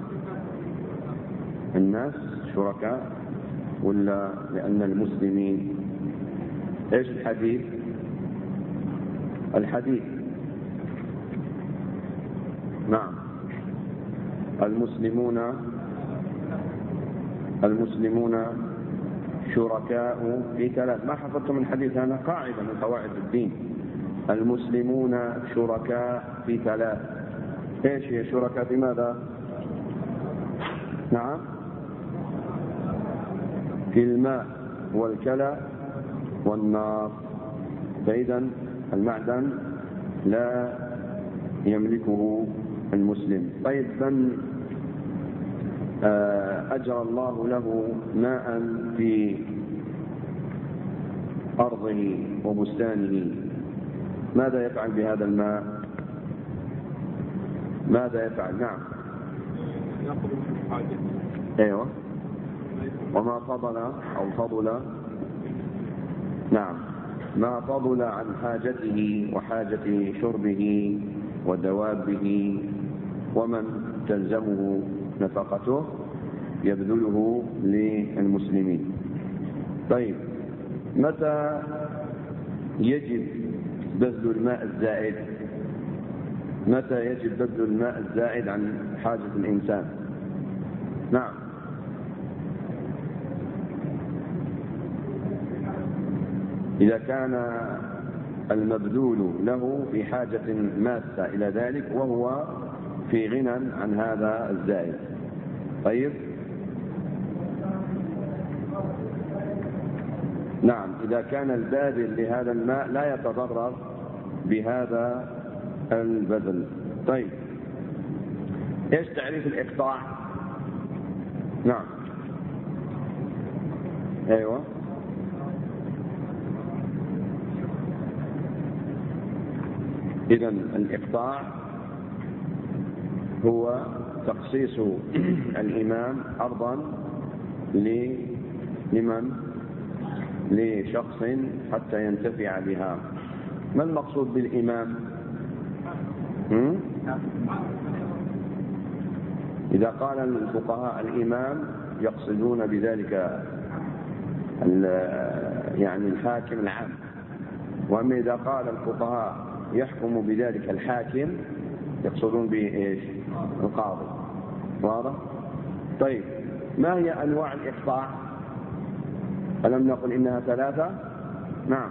الناس شركاء ولا لأن المسلمين؟ ايش الحديث؟ نعم، المسلمون شركاء في ثلاث. ما حفظتم الحديث؟ أنا قاعدة من قواعد الدين. المسلمون شركاء في ثلاث. ايش هي شركاء في ماذا؟ نعم، في الماء والكلى والنار. فإذا المعدن لا يملكه المسلم. طيب، من أجرى الله له ماء في أرضه وبستانه، ماذا يفعل بهذا الماء؟ ماذا يفعل؟ نعم، ايوه. وما فضل نعم، ما فضل عن حاجته وحاجة شربه ودوابه ومن تلزمه نفقته يبذله للمسلمين. طيب، متى يجب بذل الماء الزائد؟ متى يجب بذل الماء الزائد عن حاجة الإنسان؟ نعم، إذا كان المبذول له في حاجة ماسة إلى ذلك وهو في غنى عن هذا الزائد. طيب، نعم، إذا كان الباذل لهذا الماء لا يتضرر بهذا البذل. طيب، ايش تعريف الإقطاع؟ نعم، ايوه. إذا الإقطاع هو تخصيص الإمام أرضا لمن؟ لشخص حتى ينتفع بها. ما المقصود بالإمام؟ إذا قال الفقهاء الإمام يقصدون بذلك يعني الحاكم العام، وأما إذا قال الفقهاء يحكم بذلك الحاكم يقصدون بإيش؟ القاضي. واضح؟ طيب، ما هي أنواع الإقطاع؟ ألم نقل إنها ثلاثة؟ نعم،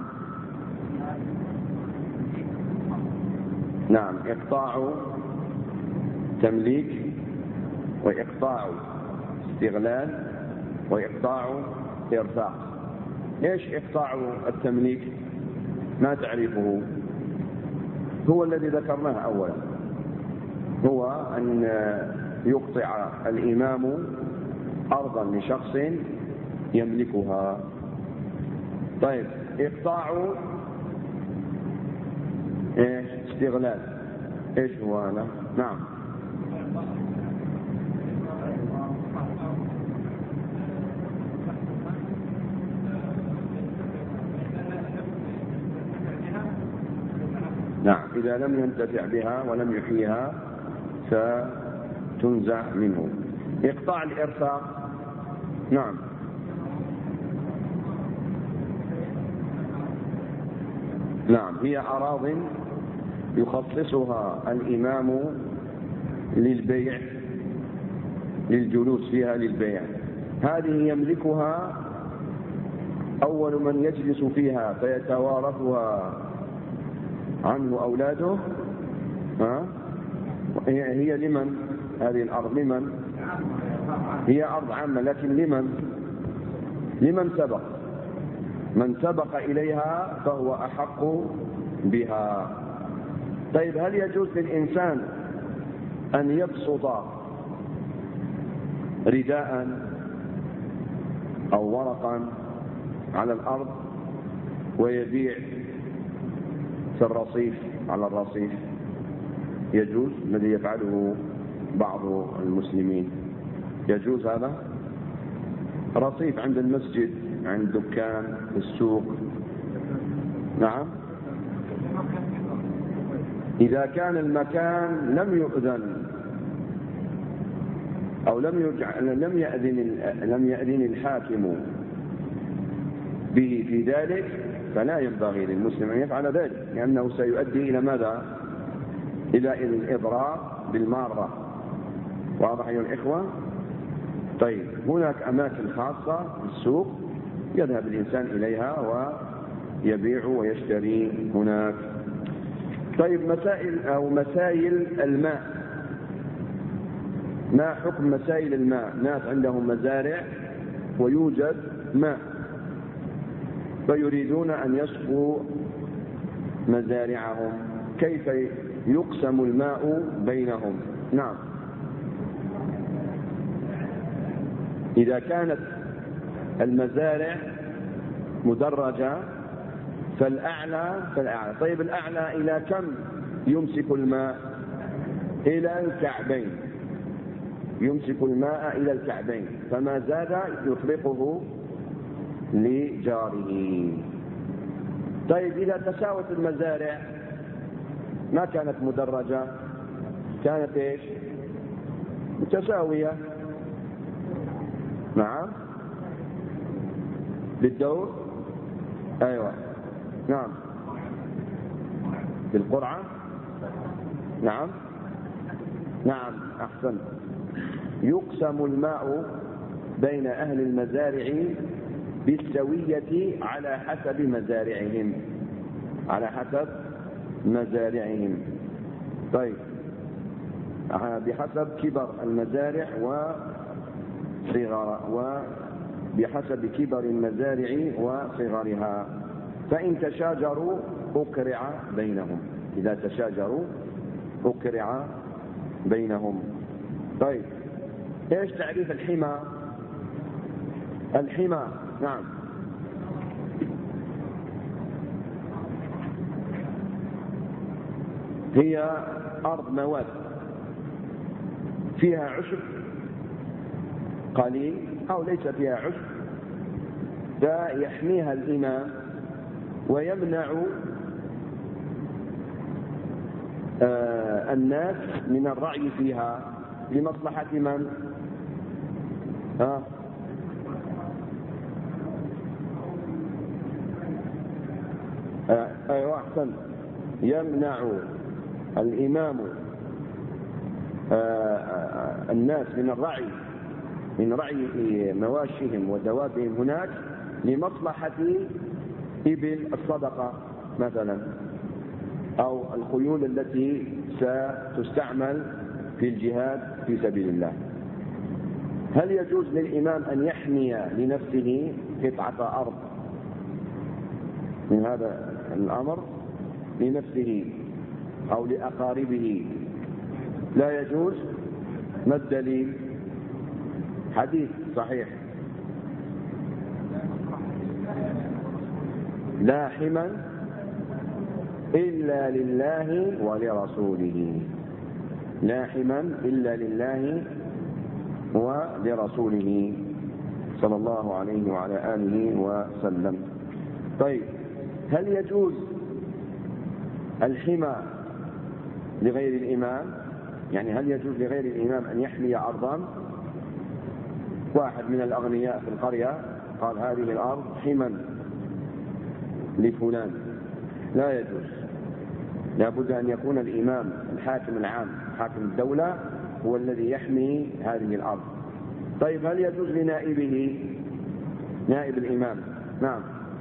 نعم، إقطاع تمليك، وإقطاع استغلال، وإقطاع إرفاق. إيش إقطاع التمليك؟ ما تعريفه؟ هو الذي ذكرناه أولا، هو أن يقطع الإمام أرضا لشخص يملكها. طيب، إقطاع استغلال، إيش هو هذا؟ نعم، نعم، إذا لم ينتفع بها ولم يحييها فتنزع منه. إقطاع الإرفاق، نعم، نعم، هي أراض يخصصها الإمام للبيع، للجلوس فيها للبيع. هذه يملكها أول من يجلس فيها فيتوارثها عنه أولاده. هي لمن؟ هذه الأرض لمن؟ هي أرض عامة، لكن لمن سبق؟ من سبق إليها فهو أحق بها. طيب، هل يجوز للإنسان أن يبسط رداء أو ورقا على الأرض ويبيع في الرصيف على الرصيف؟ يجوز، الذي يفعله بعض المسلمين، يجوز هذا. رصيف عند المسجد، عند دكان، في السوق، نعم، إذا كان المكان لم يؤذن أو لم يأذن الحاكم به في ذلك، فلا ينبغي للمسلم أن يفعل ذلك، لأنه سيؤدي إلى ماذا؟ إلى الإضرار بالمارة. واضح أيها الإخوة؟ طيب، هناك أماكن خاصة في السوق يذهب الإنسان إليها ويبيع ويشتري هناك. طيب، مسائل الماء، ما حكم مسائل الماء؟ ناس عندهم مزارع ويوجد ماء فيريدون أن يسقوا مزارعهم، كيف يقسم الماء بينهم؟ نعم، إذا كانت المزارع مدرجة فالأعلى. طيب، الأعلى إلى كم يمسك الماء؟ إلى الكعبين، يمسك الماء إلى الكعبين، فما زاد يطلقه لجاره. طيب، إذا تساوت المزارع، ما كانت مدرجة، كانت إيش؟ متساوية، نعم، بالدور، أيوة، نعم، بالقرعة، نعم، نعم، أحسن. يقسم الماء بين أهل المزارع بالسوية على حسب مزارعهم، على حسب مزارعهم. طيب، بحسب كبر المزارع وبحسب كبر المزارع وصغرها. فإن تشاجروا أقرع بينهم، إذا تشاجروا أقرع بينهم. طيب، إيش تعريف الحمى؟ الحمى، نعم، هي أرض مواد فيها عشب قليل أو ليس فيها عشب، فيحميها الإمام ويمنع الناس من الرعي فيها لمصلحة من؟ أيوة، أحسن. يمنع الإمام الناس من رعي مواشيهم ودوابهم هناك لمصلحة إبل الصدقة مثلا، أو الخيول التي ستستعمل في الجهاد في سبيل الله. هل يجوز للإمام أن يحمي لنفسه قطعة أرض من هذا الأمر لنفسه أو لأقاربه؟ لا يجوز. ما الدليل؟ حديث صحيح: لا حمى إلا لله ولرسوله، لا حمى إلا لله ولرسوله صلى الله عليه وعلى آله وسلم. طيب، هل يجوز الحمى لغير الإمام؟ يعني هل يجوز لغير الإمام أن يحمي أرضا؟ واحد من الأغنياء في القرية قال هذه الأرض حما لفلان، لا يجوز، لا بد أن يكون الإمام الحاكم العام حاكم الدولة هو الذي يحمي هذه الأرض. طيب هل يجوز لنائبه، نائب الإمام؟ نعم،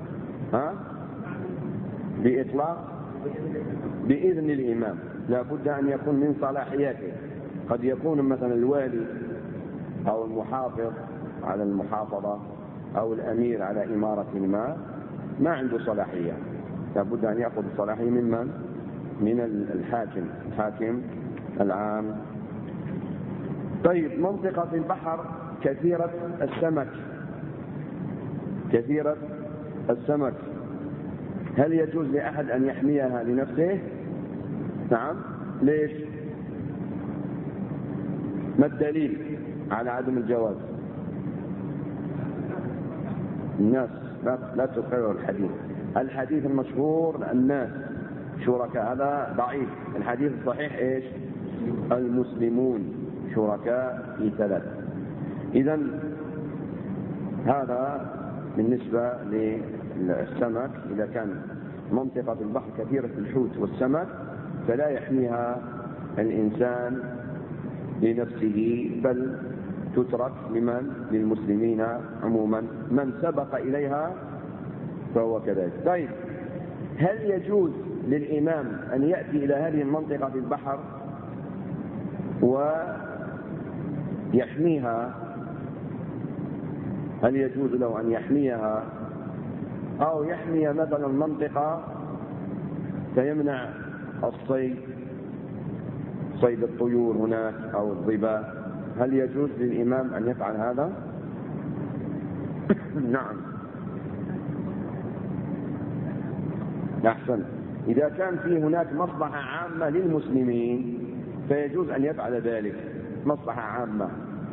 بإطلاق بإذن الإمام، لا بد أن يكون من صلاحياته. قد يكون مثلا الوالي أو المحافظ على المحافظة أو الأمير على إمارة ما عنده صلاحية، لا بد أن يأخذ الصلاحية من الحاكم العام. طيب منطقة في البحر كثيرة السمك، هل يجوز لأحد أن يحميها لنفسه؟ نعم، ليش؟ ما الدليل على عدم الجواز؟ الناس لا تكرر الحديث المشهور الناس شركاء، هذا ضعيف. الحديث الصحيح ايش؟ المسلمون شركاء في ثلاث. إذن هذا بالنسبة للسمك، إذا كان منطقة البحر كثيرة الحوت والسمك فلا يحميها الإنسان لنفسه، بل تترك للمسلمين عموما، من سبق إليها فهو كذلك. طيب هل يجوز للإمام أن يأتي إلى هذه المنطقة في البحر ويحميها؟ هل يجوز له أن يحميها أو يحمي مثلا منطقة فيمنع الصيد، صيد الطيور هناك أو الظباء؟ هل يجوز للإمام أن يفعل هذا؟ نعم، أحسن. إذا كان في هناك مصلحة عامة للمسلمين فيجوز أن يفعل ذلك، مصلحة عامة،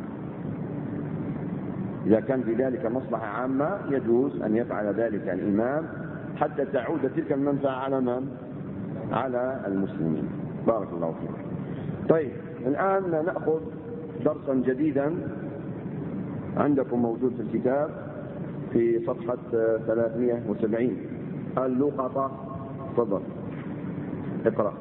إذا كان في ذلك مصلحة عامة يجوز أن يفعل ذلك الإمام حتى تعود تلك المنفعة على من؟ على المسلمين. بارك الله فيك. طيب الآن نأخذ درسا جديدا عندكم موجود في الكتاب في صفحة 370 اللقطة. تفضل اقرأ.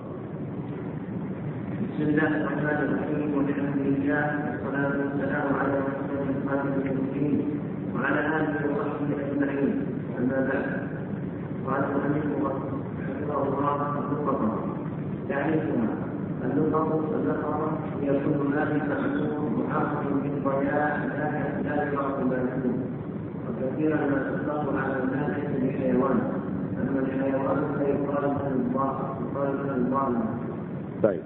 بسم الله الرحمن الرحيم، والحمد لله والصلاة والسلام على رسول الله المسلمين وعلى آله وصحبه أجمعين، أما بعد. قال المؤلف رحمه الله اللقطة تعريفها: اللقطة هي كل ما في محصور محقق بالضياع لا يعرف مالكه، وكثيرا ما تطلق على الناس بحيوان، أما الحيوان فيقال له الضال. طيب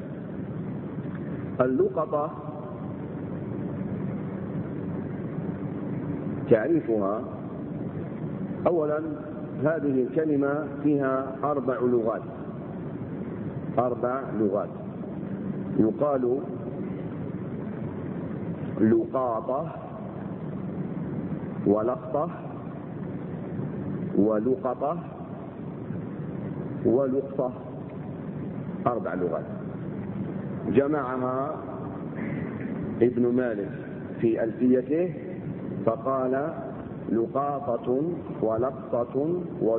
اللقطة تعريفها: أولا هذه الكلمة فيها 4 لغات، يقال لقاطة ولقطة ولقطة ولقطة، 4 لغات. جمعها ابن مالك في ألفيته فقال: لقاطة ولقطة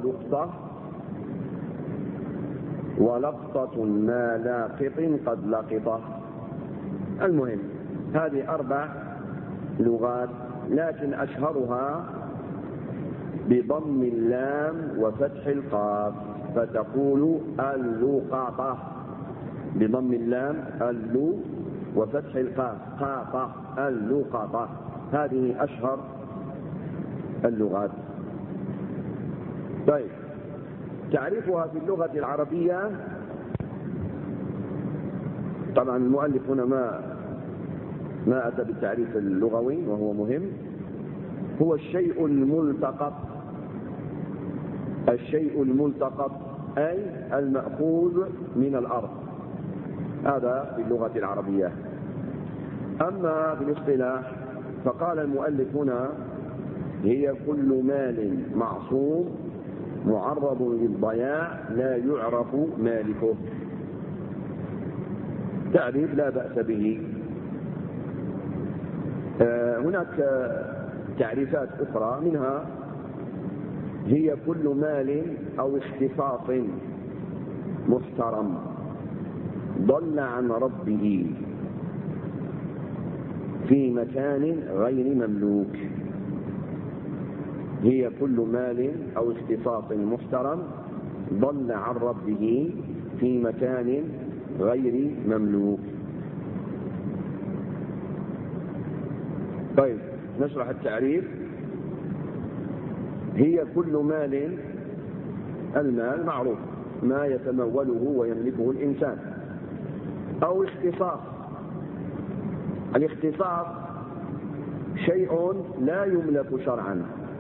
ولقطة ما لاقط قد لقطه. المهم هذه 4 لغات، لكن أشهرها بضم اللام وفتح القاف، فتقول اللقاطة بضم اللام اللو وفتح القاف قاطة، اللقاطة. هذه أشهر اللغات. طيب تعريفها في اللغة العربية، طبعا المؤلف هنا ما أتى بالتعريف اللغوي وهو مهم، هو الشيء الملتقط أي المأخوذ من الأرض، هذا في اللغة العربية. أما في الاصطلاح فقال المؤلف هنا: هي كل مال معصوم معرض للضياع لا يعرف مالكه. تعريف لا بأس به. هناك تعريفات أخرى، منها هي كل مال أو اختصاص محترم ضل عن ربه في مكان غير مملوك. هي كل مال أو اختصاص محترم ضل عن ربه في مكان غير مملوك. طيب نشرح التعريف. هي كل مال، المال معروف ما يتموله ويملكه الإنسان، أو اختصاص. الاختصاص شيء لا يملك شرعا،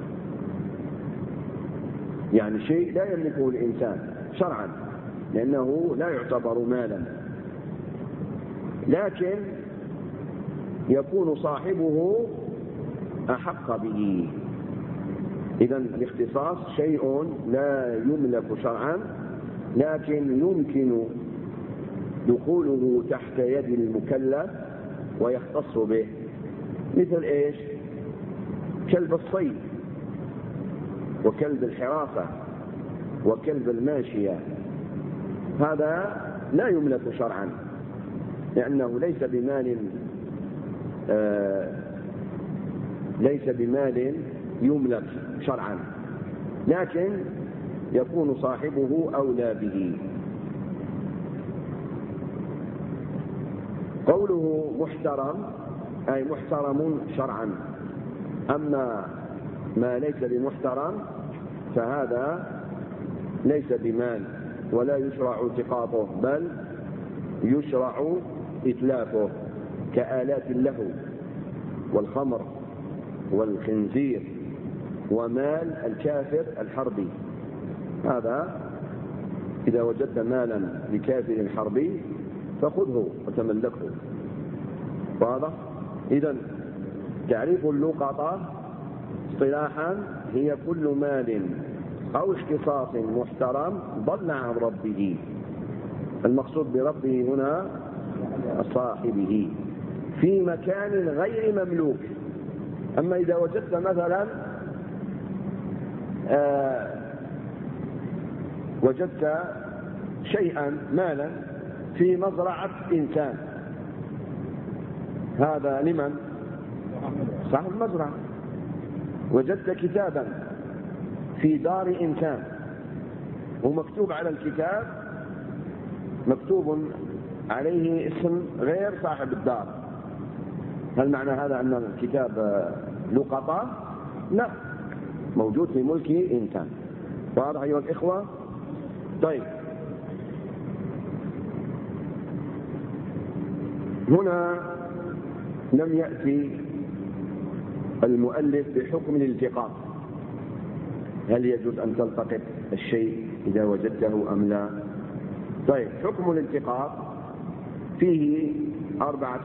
يعني شيء لا يملكه الإنسان شرعا لأنه لا يعتبر مالا، لكن يكون صاحبه أحق به. إذن الاختصاص شيء لا يملك شرعا لكن يمكن دخوله تحت يد المكلف ويختص به، مثل إيش؟ كلب الصيد وكلب الحراسة وكلب الماشية، هذا لا يملك شرعا لأنه ليس بمال يملك شرعا، لكن يكون صاحبه أولى به. قوله محترم أي محترم شرعا، أما ما ليس بمحترم فهذا ليس بمال ولا يشرع التقاطه، بل يشرع إتلافه كآلات اللهو والخمر والخنزير ومال الكافر الحربي. هذا إذا وجدت مالا لكافر حربي فخذه وتملكه. واضح؟ إذن تعريف اللقطة اصطلاحا هي كل مال أو اختصاص محترم ضل عن ربه. المقصود بربه هنا صاحبه في مكان غير مملوك. أما إذا وجدت مثلا وجدت شيئا مالا في مزرعة إنسان، هذا لمن؟ صاحب المزرعة. وجدت كتابا في دار إنسان ومكتوب على الكتاب، مكتوب عليه اسم غير صاحب الدار، هل معنى هذا أن الكتاب لقطة؟ لا، موجود في ملك إنسان. واضح أيها الإخوة؟ طيب هنا لم يأتي المؤلف بحكم الالتقاط، هل يجوز أن تلتقط الشيء إذا وجدته أم لا؟ طيب حكم الالتقاط فيه أربعة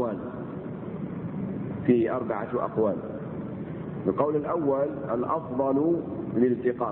أقوال. القول الأول الأفضل الالتقاط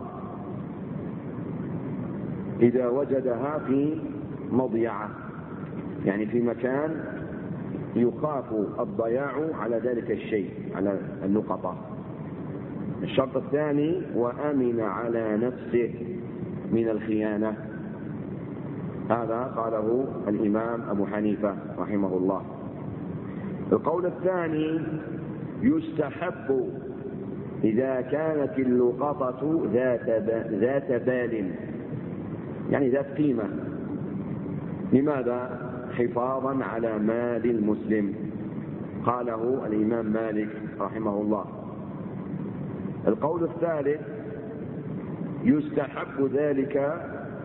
إذا وجدها في مضيعة، يعني في مكان يخاف الضياع على ذلك الشيء، على اللقطة. الشرط الثاني وأمن على نفسه من الخيانة، هذا قاله الإمام أبو حنيفة رحمه الله. القول الثاني يستحب إذا كانت اللقطة ذات بال، يعني ذات قيمة. لماذا؟ حفاظا على مال المسلم، قاله الإمام مالك رحمه الله. القول الثالث يستحب ذلك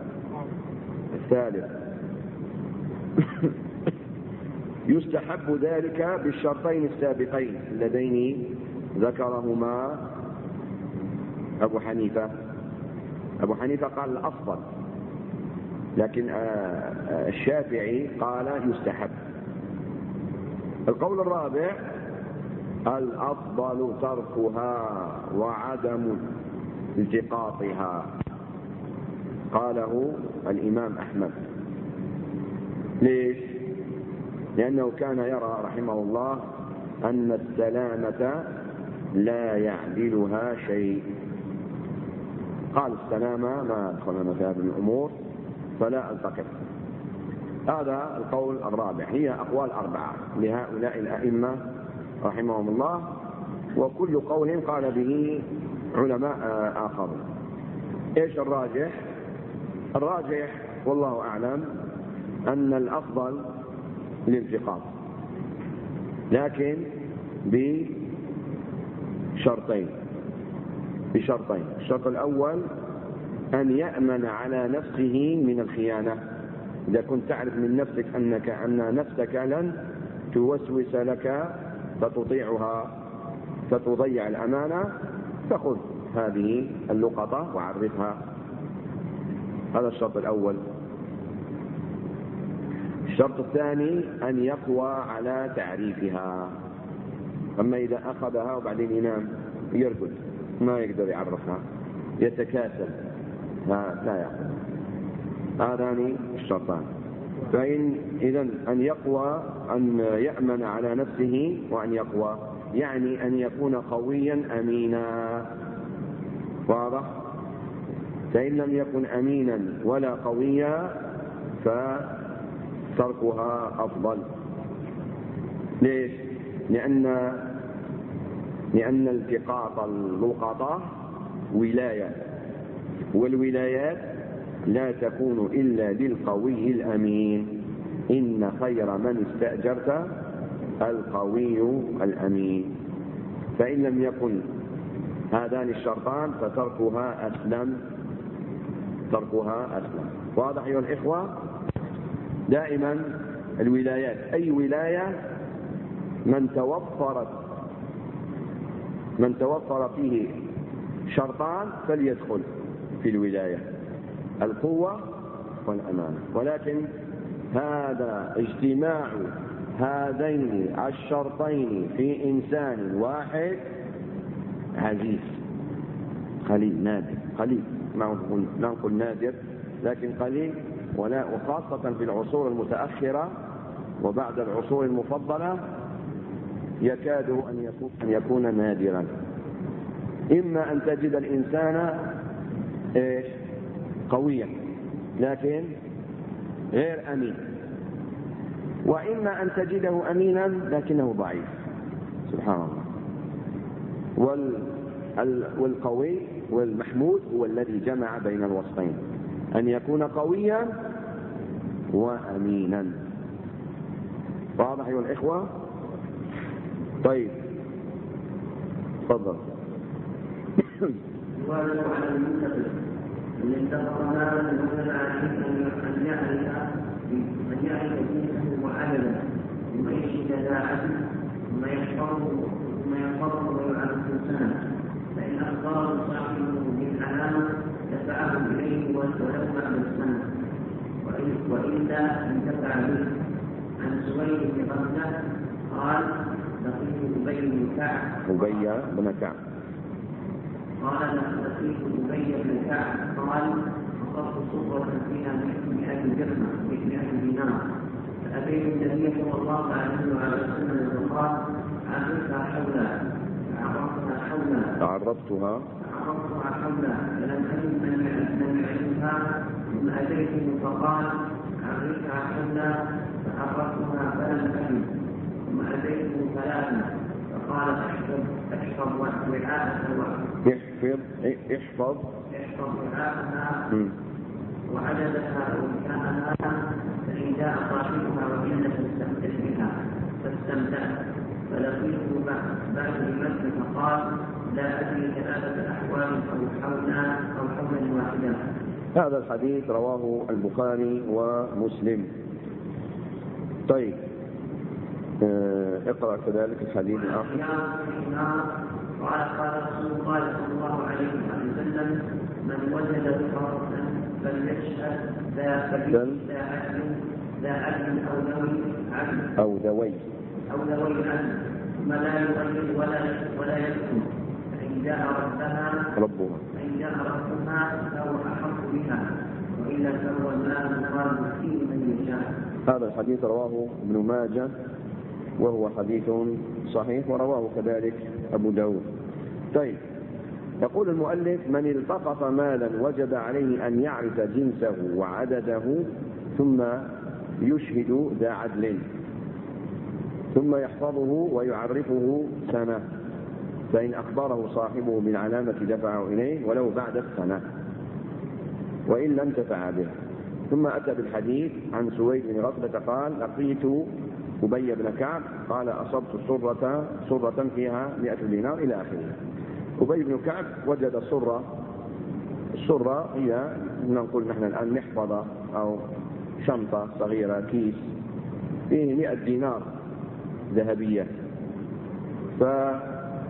يستحب ذلك بالشرطين السابقين اللذين ذكرهما أبو حنيفة. أبو حنيفة قال الأفضل، لكن الشافعي قال يستحب. القول الرابع الأفضل تركها وعدم التقاطها، قاله الإمام أحمد. ليش؟ لأنه كان يرى رحمه الله أن السلامة لا يعدلها شيء. قال السلامة ما أدخلنا في هذه الأمور فلا ألتقط. هذا القول الرابع. هي أقوال 4 لهؤلاء الأئمة رحمهم الله، وكل قول قال به علماء آخرون. إيش الراجح؟ الراجح والله أعلم أن الأفضل الالتقاط، لكن بشرطين. الشرط الأول أن يأمن على نفسه من الخيانة. إذا كنت تعرف من نفسك أن نفسك لن توسوس لك فتطيعها فتضيع الأمانة، فخذ هذه اللقطة وعرفها. هذا الشرط الأول. الشرط الثاني أن يقوى على تعريفها. أما إذا أخذها وبعدين ينام يرقد ما يقدر يعرفها، يتكاسل، لا يأخذ. هذان الشرطان. فإن إذن أن يقوى، أن يأمن على نفسه، وأن يقوى يعني أن يكون قويا أمينا. واضح؟ فإن لم يكن أمينا ولا قويا فتركها أفضل. ليش؟ لأن التقاط اللقطة ولاية، والولايات لا تكون إلا للقوي الأمين. إن خير من استأجرت القوي الأمين. فإن لم يكن هذان الشرطان فتركها أسلم. واضح أيها الإخوة؟ دائما الولايات، أي ولاية من توفر فيه شرطان فليدخل في الولاية، القوة والأمانة. ولكن هذا اجتماع هذين الشرطين في إنسان واحد عزيز، قليل، نادر، قليل، ما نقول نادر لكن قليل، وخاصة في العصور المتأخرة وبعد العصور المفضلة يكاد أن يكون نادرا. إما أن تجد الإنسان قويا لكن غير أمين، وإما أن تجده أمينا لكنه ضعيف. سبحان الله. والقوي والمحمود هو الذي جمع بين الوصفين، أن يكون قويا وأمينا. واضح أيها الإخوة؟ طيب تفضل. يوالد على المنتقل أن يتفق مالا المنتقل عليه أن يعرف دينه وعدله، ثم يشهد ذا عدل، ثم يحفظه ويعرف الإنسان. فإن أخبره صاحبه بالعلامة دفعه إليه ولو بعد السنة، وإلا انتفع به. عن سويد بن غزة قال لقيت أبي بن كعب قال وقفت صبرة فيها 100 درهم 100 دينار، فأتيت النبي صلى الله عليه وسلم وقال عرفتها حولا فلم أجد من يعرفها، ثم أتيته فقال عرفتها حولا فعرفتها فلم أجد، ثم أتيته ثلاثا فقال احفظ وعاءها وعددها وإنشاءها، فإن جاء صاحبها وإن تستمتع بها فاستمتعت. فلقيته بعد بمسك فقال لا أدري 3 أحوال أو حولا واحدا. هذا الحديث رواه البخاري ومسلم. طيب اقرأ كذلك الحديث الآخر. قال رسول الله صلى الله عليه وسلم من وجد فرسا فليشهد ذا عدل أو ذوي عدل، ثم لا يغير ولا يكتم. فإن جاء ربها فهو أحق بها، وإلا فهو المال يقال فيه من يشاء. هذا الحديث رواه ابن ماجه وهو حديث صحيح، ورواه كذلك أبو داود. طيب، يقول المؤلف: من التقط مالا وجب عليه أن يعرف جنسه وعدده ثم يشهد ذا عدل ثم يحفظه ويعرفه سنة، فإن أخبره صاحبه بالعلامة دفعه إليه ولو بعد السنة وإن لم تفع به. ثم أتى بالحديث عن سويد بن غفلة قال: لقيت أبي بن كعب قال: أصبت صرة فيها 100 دينار إلى آخره. أبي بن كعب وجد الصرة هي نقول نحن الآن محفظة أو شنطة صغيرة، كيس فيه 100 دينار ذهبية، فجاء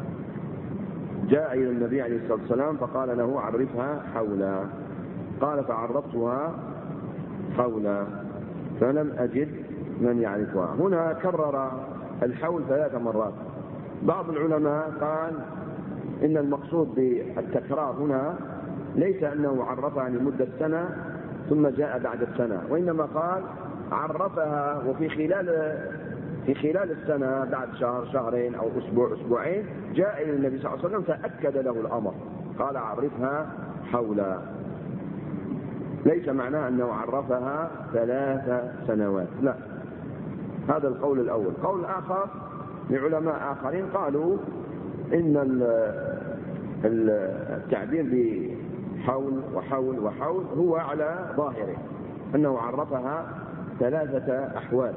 إلى النبي عليه الصلاة والسلام فقال له: عرفها حولا. قال: فعرفتها حولا فلم أجد من يعرفها. هنا كرر الحول 3 مرات. بعض العلماء قال إن المقصود بالتكرار هنا ليس أنه عرفها لمدة سنة ثم جاء بعد السنة، وإنما قال عرفها وفي خلال السنة بعد شهر شهرين أو أسبوع أسبوعين جاء إلى النبي صلى الله عليه وسلم فأكد له الأمر، قال: عرفها حولا. ليس معناه أنه عرفها 3 سنوات، لا. هذا القول الأول. قول آخر لعلماء آخرين قالوا إن التعبير بحول وحول وحول هو على ظاهره، أنه عرفها 3 أحوال.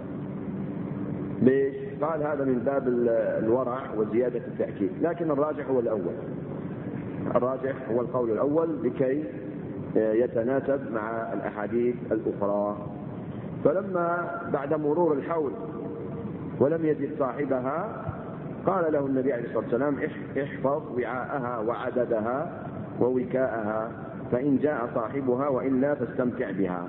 ليش؟ قال هذا من باب الورع وزيادة التأكيد، لكن الراجح هو الأول. الراجح هو القول الأول لكي يتناسب مع الأحاديث الأخرى. فلما بعد مرور الحول ولم يجد صاحبها قال له النبي عليه الصلاة والسلام: احفظ وعاءها وعددها ووكاءها، فإن جاء صاحبها وإلا فاستمتع بها.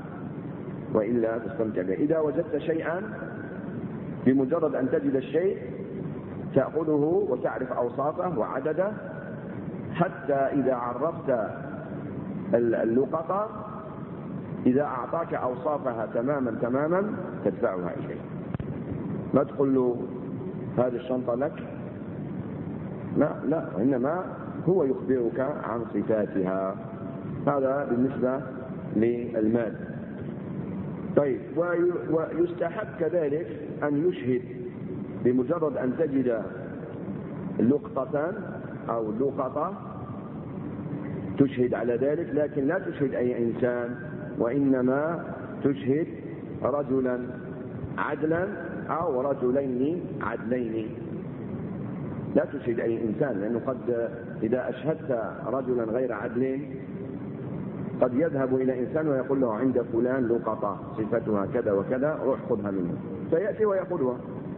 إذا وجدت شيئا بمجرد أن تجد الشيء تأخذه وتعرف أوصافه وعدده، حتى إذا عرفت اللقطة إذا أعطاك أوصافها تماما تدفعها إليه. لا تقول له: هذه الشنطة لك، لا، إنما هو يخبرك عن صفاتها. هذا بالنسبة للمال. طيب، ويستحب كذلك أن يشهد بمجرد أن تجد لقطة أو لقطة تشهد على ذلك، لكن لا تشهد أي إنسان، وإنما تشهد رجلا عدلا أو رجلين عدلين. لا تشهد أي إنسان، لأنه قد إذا أشهدت رجلا غير عدل قد يذهب إلى إنسان ويقول له: عند فلان لقطة صفتها كذا وكذا، روح خذها منه، فيأتي ويأخذها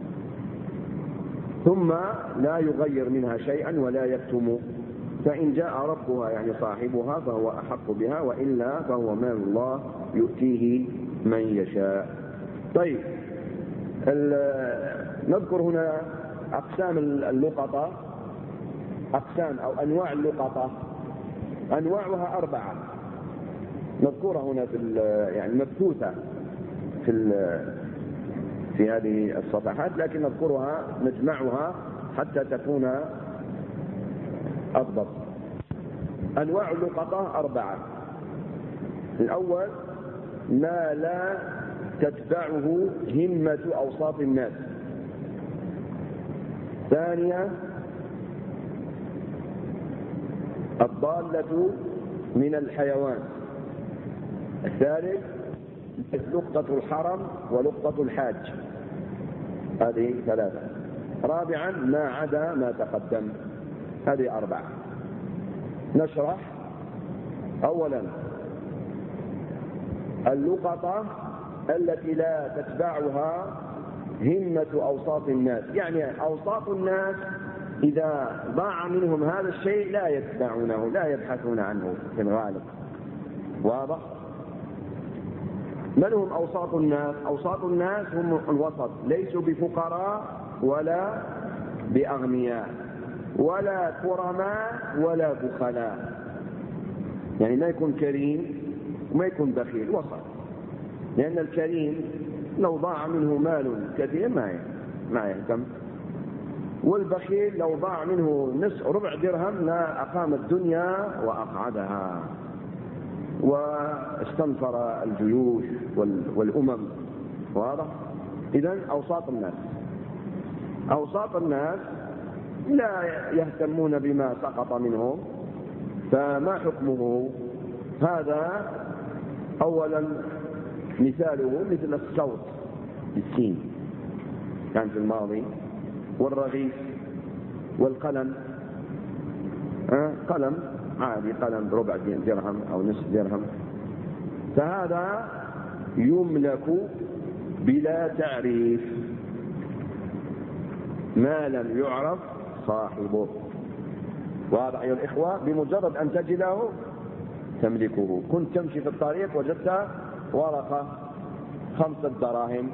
ثم لا يغير منها شيئا ولا يكتم. فإن جاء ربها يعني صاحبها فهو أحق بها، وإلا فهو مال الله يؤتيه من يشاء. طيب، نذكر هنا أقسام اللقطة، أقسام أو أنواع اللقطة. أنواعها 4 نذكرها هنا يعني مبثوثة في هذه الصفحات، لكن نذكرها نجمعها حتى تكون أضبط. أنواع اللقطة 4. الأول: ما لا تتبعه همة أوصاف الناس. ثانية: الضالة من الحيوان. الثالث: لقطة الحرم ولقطة الحاج. هذه 3. رابعا: ما عدا ما تقدم. هذه 4. نشرح. أولا: اللقطة التي لا تتبعها همة أوصاف الناس، يعني أوصاف الناس إذا ضاع منهم هذا الشيء لا يتبعونه، لا يبحثون عنه في الغالب. واضح؟ من هم أوساط الناس؟ أوساط الناس هم الوسط، ليسوا بفقراء ولا بأغنياء ولا كرماء ولا بخلاء، يعني ما يكون كريم وما يكون بخيل، وسط. لأن الكريم لو ضاع منه مال كثير ما يهتم، والبخيل لو ضاع منه ربع درهم لا أقام الدنيا وأقعدها واستنفر الجيوش والأمم. واضح؟ إذن أوساط الناس لا يهتمون بما سقط منهم، فما حكمه؟ هذا أولا مثاله مثل الصوت بالسين كان في الماضي، والرغيف، والقلم. قلم عادي، قلم بربع درهم أو نصف درهم، فهذا يملك بلا تعريف ما لم يعرف صاحبه. واضح أيها الإخوة؟ بمجرد أن تجده تملكه. كنت تمشي في الطريق وجدت ورقة 5 دراهم،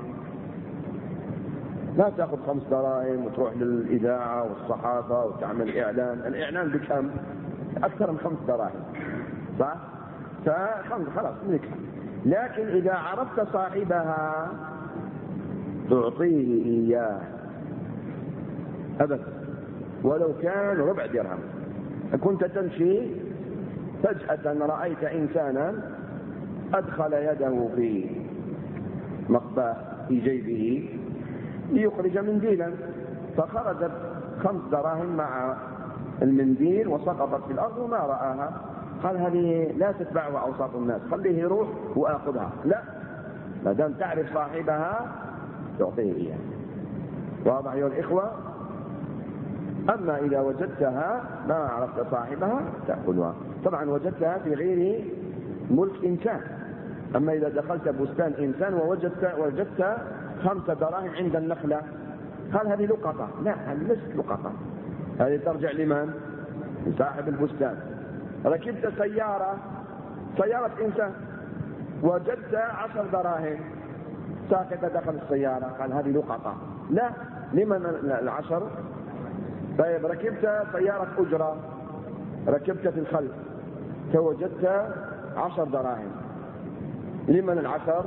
لا تأخذ 5 دراهم وتروح للإذاعة والصحافة وتعمل إعلان. الإعلان بكم؟ أكثر من 5 دراهم، صح؟ خلاص ملكها. لكن إذا عرفت صاحبها تعطيه إياه أبدا ولو كان ربع درهم. كنت تمشي فجأة رأيت إنسانا أدخل يده في مقباه في جيبه ليخرج منديلا، فخرجت 5 دراهم مع المنديل وسقطت في الأرض وما رآها. قال هذه لا تتبعها أوساط الناس، خليه يروح وآخذها. لا، ما دام تعرف صاحبها تعطيه إياه. واضح أيها الإخوة؟ أما إذا وجدتها ما عرفت صاحبها تأخذها. طبعا وجدتها في غير ملك إنسان. أما إذا دخلت بستان إنسان ووجدت 5 دراهم عند النخلة، قال هذه لقطة. لا، هذه ليست لقطة، هذه ترجع لمن؟ لصاحب البستان. ركبت سيارة إنسان وجدت 10 دراهم ساقطة داخل السيارة، قال هذه لقطة. لا، لمن 10؟ طيب ركبت سيارة أجرة، ركبت في الخلف فوجدت 10 دراهم، لمن 10؟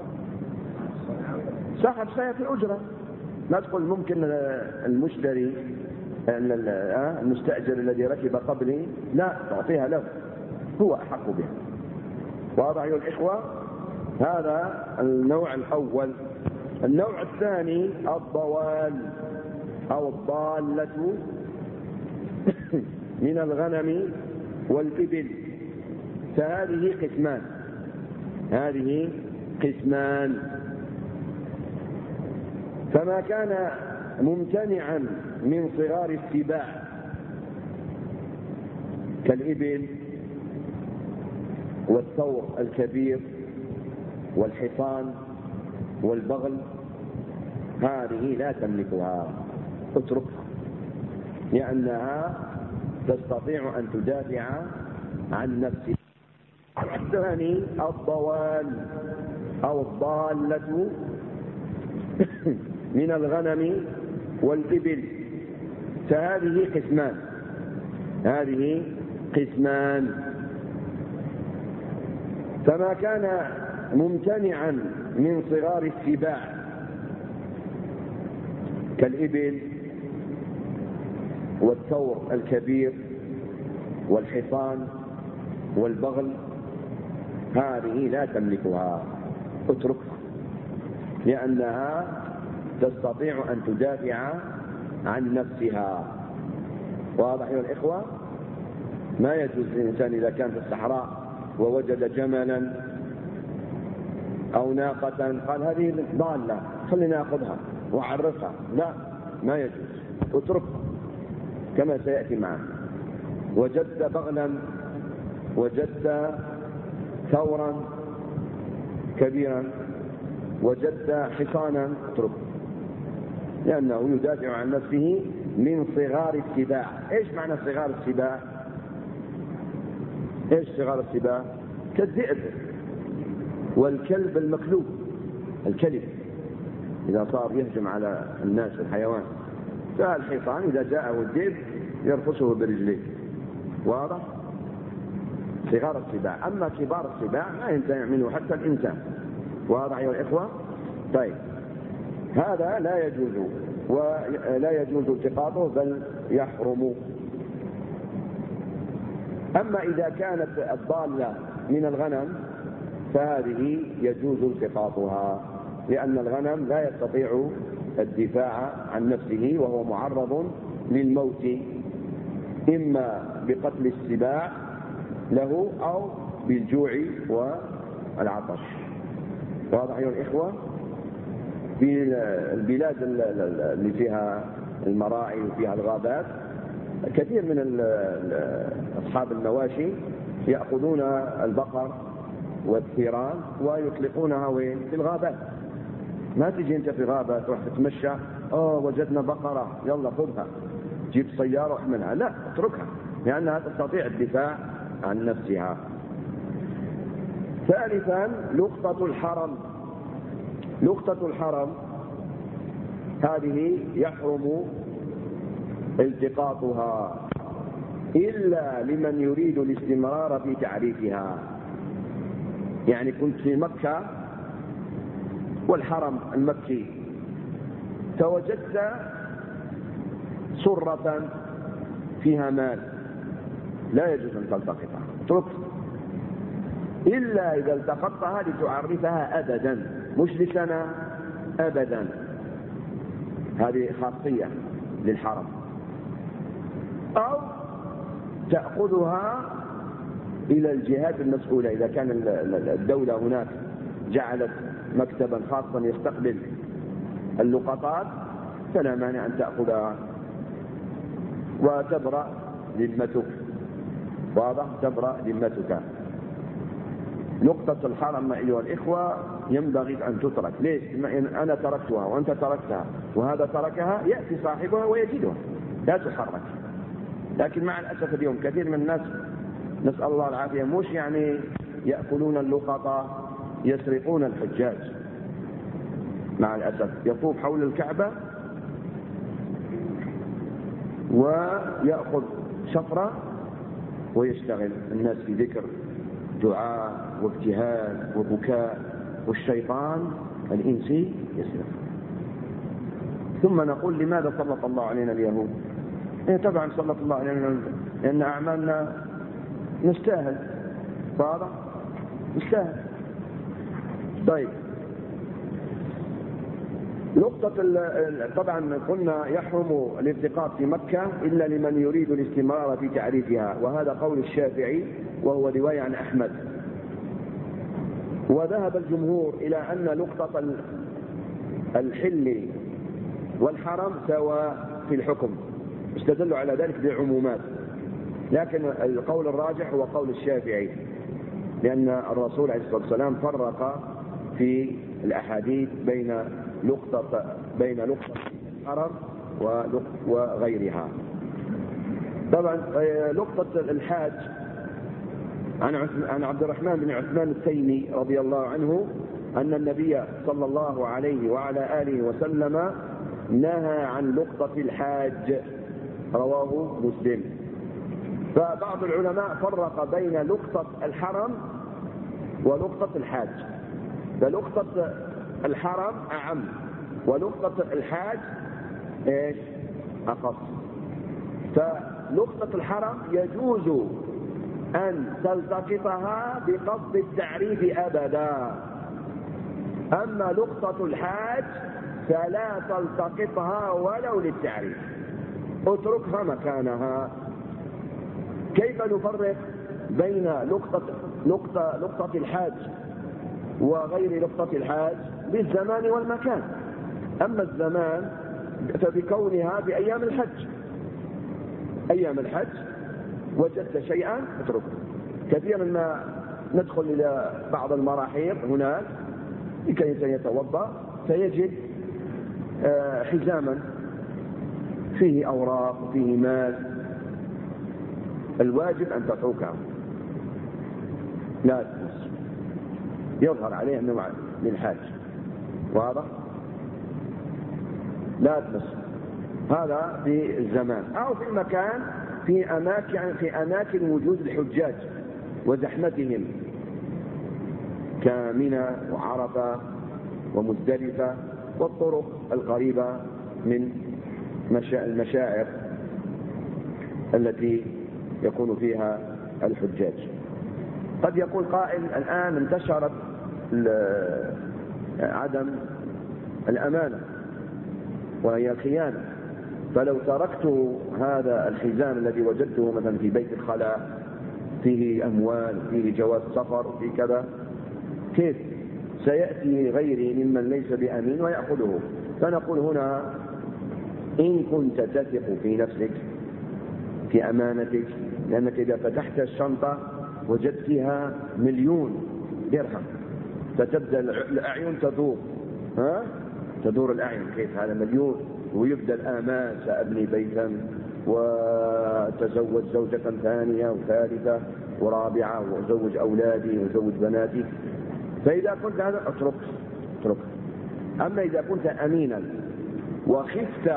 صاحب سيارة الأجرة. لا تقول ممكن المشتري المستأجر الذي ركب قبلي، لا، تعطيها له، هو أحق بها. واضح أيها الإخوة؟ هذا النوع الأول. النوع الثاني الضوال أو الضالة من الغنم والإبل، فهذه قسمان. فما كان ممتنعا من صغار السباع كالإبل والثور الكبير والحصان والبغل، هذه لا تملكها، اتركها، لأنها تستطيع أن تدافع عن نفسها. الثاني الضوال أو الضالة من الغنم والإبل، فهذه قسمان. فما كان ممتنعا من صغار السباع كالإبل والثور الكبير والحصان والبغل، هذه لا تملكها، اتركها، لأنها تستطيع أن تدافع عن نفسها. واضح أيها الإخوة؟ ما يجوز للإنسان إذا كان في الصحراء ووجد جملا أو ناقة قال هذه ضالة خلينا نأخذها وعرفها، لا، ما يجوز، اتركها كما سيأتي معنا. وجدت بغلا، وجدت ثورا كبيرا، وجدت حصانا، اتركه، لأنه يدافع عن نفسه من صغار السباع. ايش معنى صغار السباع؟ ايش صغار السباع؟ كالذئب والكلب المكلوب. الكلب إذا صار يهجم على الناس والحيوان، فالحصان إذا جاءه الذئب يرفسه برجليه. واضح؟ صغار السباع. أما كبار السباع لا ينتفع منه حتى الإنسان. واضح أيها الإخوة؟ طيب هذا لا يجوز، ولا يجوز التقاطه بل يحرم. أما إذا كانت الضالة من الغنم فهذه يجوز التقاطها، لأن الغنم لا يستطيع الدفاع عن نفسه وهو معرض للموت، إما بقتل السباع له أو بالجوع والعطش. واضح أيها الإخوة؟ في البلاد اللي فيها المراعي وفيها الغابات كثير من أصحاب المواشي يأخذون البقر والثيران ويطلقونها وين؟ في الغابات. ما تجي أنت في غابة تروح تتمشى وجدنا بقرة يلا خذها، جيب سيارة واحملها، لا، اتركها، لأنها تستطيع الدفاع عن نفسها. ثالثا لقطة الحرم. لقطة الحرم هذه يحرم التقاطها إلا لمن يريد الاستمرار في تعريفها. يعني كنت في مكة والحرم المكي فوجدت سرة فيها مال، لا يجوز أن تلتقطها، اتركها إلا إذا التقطتها لتعرفها أبدا، مش لسنة، أبدا. هذه خاصية للحرم. أو تأخذها إلى الجهات المسؤولة، إذا كان الدولة هناك جعلت مكتبا خاصا يستقبل اللقطات فلا مانع أن تأخذها وتبرأ ذمتك. واضح؟ تبرأ ذمتك. نقطة الحرم أيها الإخوة ينبغي أن تترك. ليش؟ أنا تركتها وأنت تركتها وهذا تركها، يأتي صاحبها ويجدها، لا تحرك. لكن مع الأسف اليوم كثير من الناس، نسأل الله العافية، مش يعني يأكلون اللقطة، يسرقون الحجاج. مع الأسف يطوف حول الكعبة ويأخذ شفرة ويشتغل الناس في ذكر دعاء وابتهال وبكاء، والشيطان الإنسي يسرق. ثم نقول لماذا سلط الله علينا اليهود؟ طبعا سلط الله علينا لأن أعمالنا نستاهل. واضح؟ نستاهل. طيب نقطة طبعا قلنا يحرم الالتقاط في مكة إلا لمن يريد الاستمرار في تعريفها، وهذا قول الشافعي وهو رواية عن أحمد. وذهب الجمهور إلى أن لقطة الحل والحرم سواء في الحكم، استدلوا على ذلك بعمومات، لكن القول الراجح هو قول الشافعي، لأن الرسول عليه الصلاة والسلام فرق في الأحاديث بين لقطة الحرم وغيرها. طبعا لقطة الحاج عن عبد الرحمن بن عثمان التيمي رضي الله عنه أن النبي صلى الله عليه وعلى آله وسلم نهى عن لقطة الحاج، رواه مسلم. فبعض العلماء فرق بين لقطة الحرم ولقطة الحاج، فلقطة الحرم أعم ولقطة الحاج إيش؟ أخص. فلقطة الحرم يجوز أن تلتقطها بقصد التعريف أبدا، أما لقطة الحاج فلا تلتقطها ولو للتعريف، اتركها مكانها. كيف نفرق بين لقطة الحاج وغير لقطة الحاج؟ بالزمان والمكان. أما الزمان فبكونها بأيام الحج، أيام الحج وجدت شيئا اتركه. كثيرا ما ندخل إلى بعض المراحيض هناك لكي يتوضأ فيجد حزاما فيه أوراق وفيه مال، الواجب أن تتركه، لا تمس، يظهر عليه أنه للحاج. واضح؟ لا تمس. هذا في الزمان أو في المكان، في أماكن وجود الحجاج وزحمتهم كمنى وعرفة ومزدلفة والطرق القريبة من المشاعر التي يكون فيها الحجاج. قد يقول قائل الآن انتشرت عدم الأمانة وهي الخيانة، فلو تركت هذا الحزام الذي وجدته مثلا في بيت الخلاء فيه أموال، فيه جواز سفر، فيه كذا، كيف سيأتي غيري ممن ليس بأمين ويأخذه؟ فنقول هنا إن كنت تثق في نفسك في أمانتك، لأنك إذا فتحت الشنطة وجدت فيها 1,000,000 درهم فتبدأ الأعين تدور، تدور الأعين، كيف هذا 1,000,000 ويبدأ الآمال، سأبني بيتا وتزوج زوجة ثانية وثالثة ورابعة وأزوج أولادي وأزوج بناتي. فإذا كنت هذا اترك. أما إذا كنت أمينا وخفت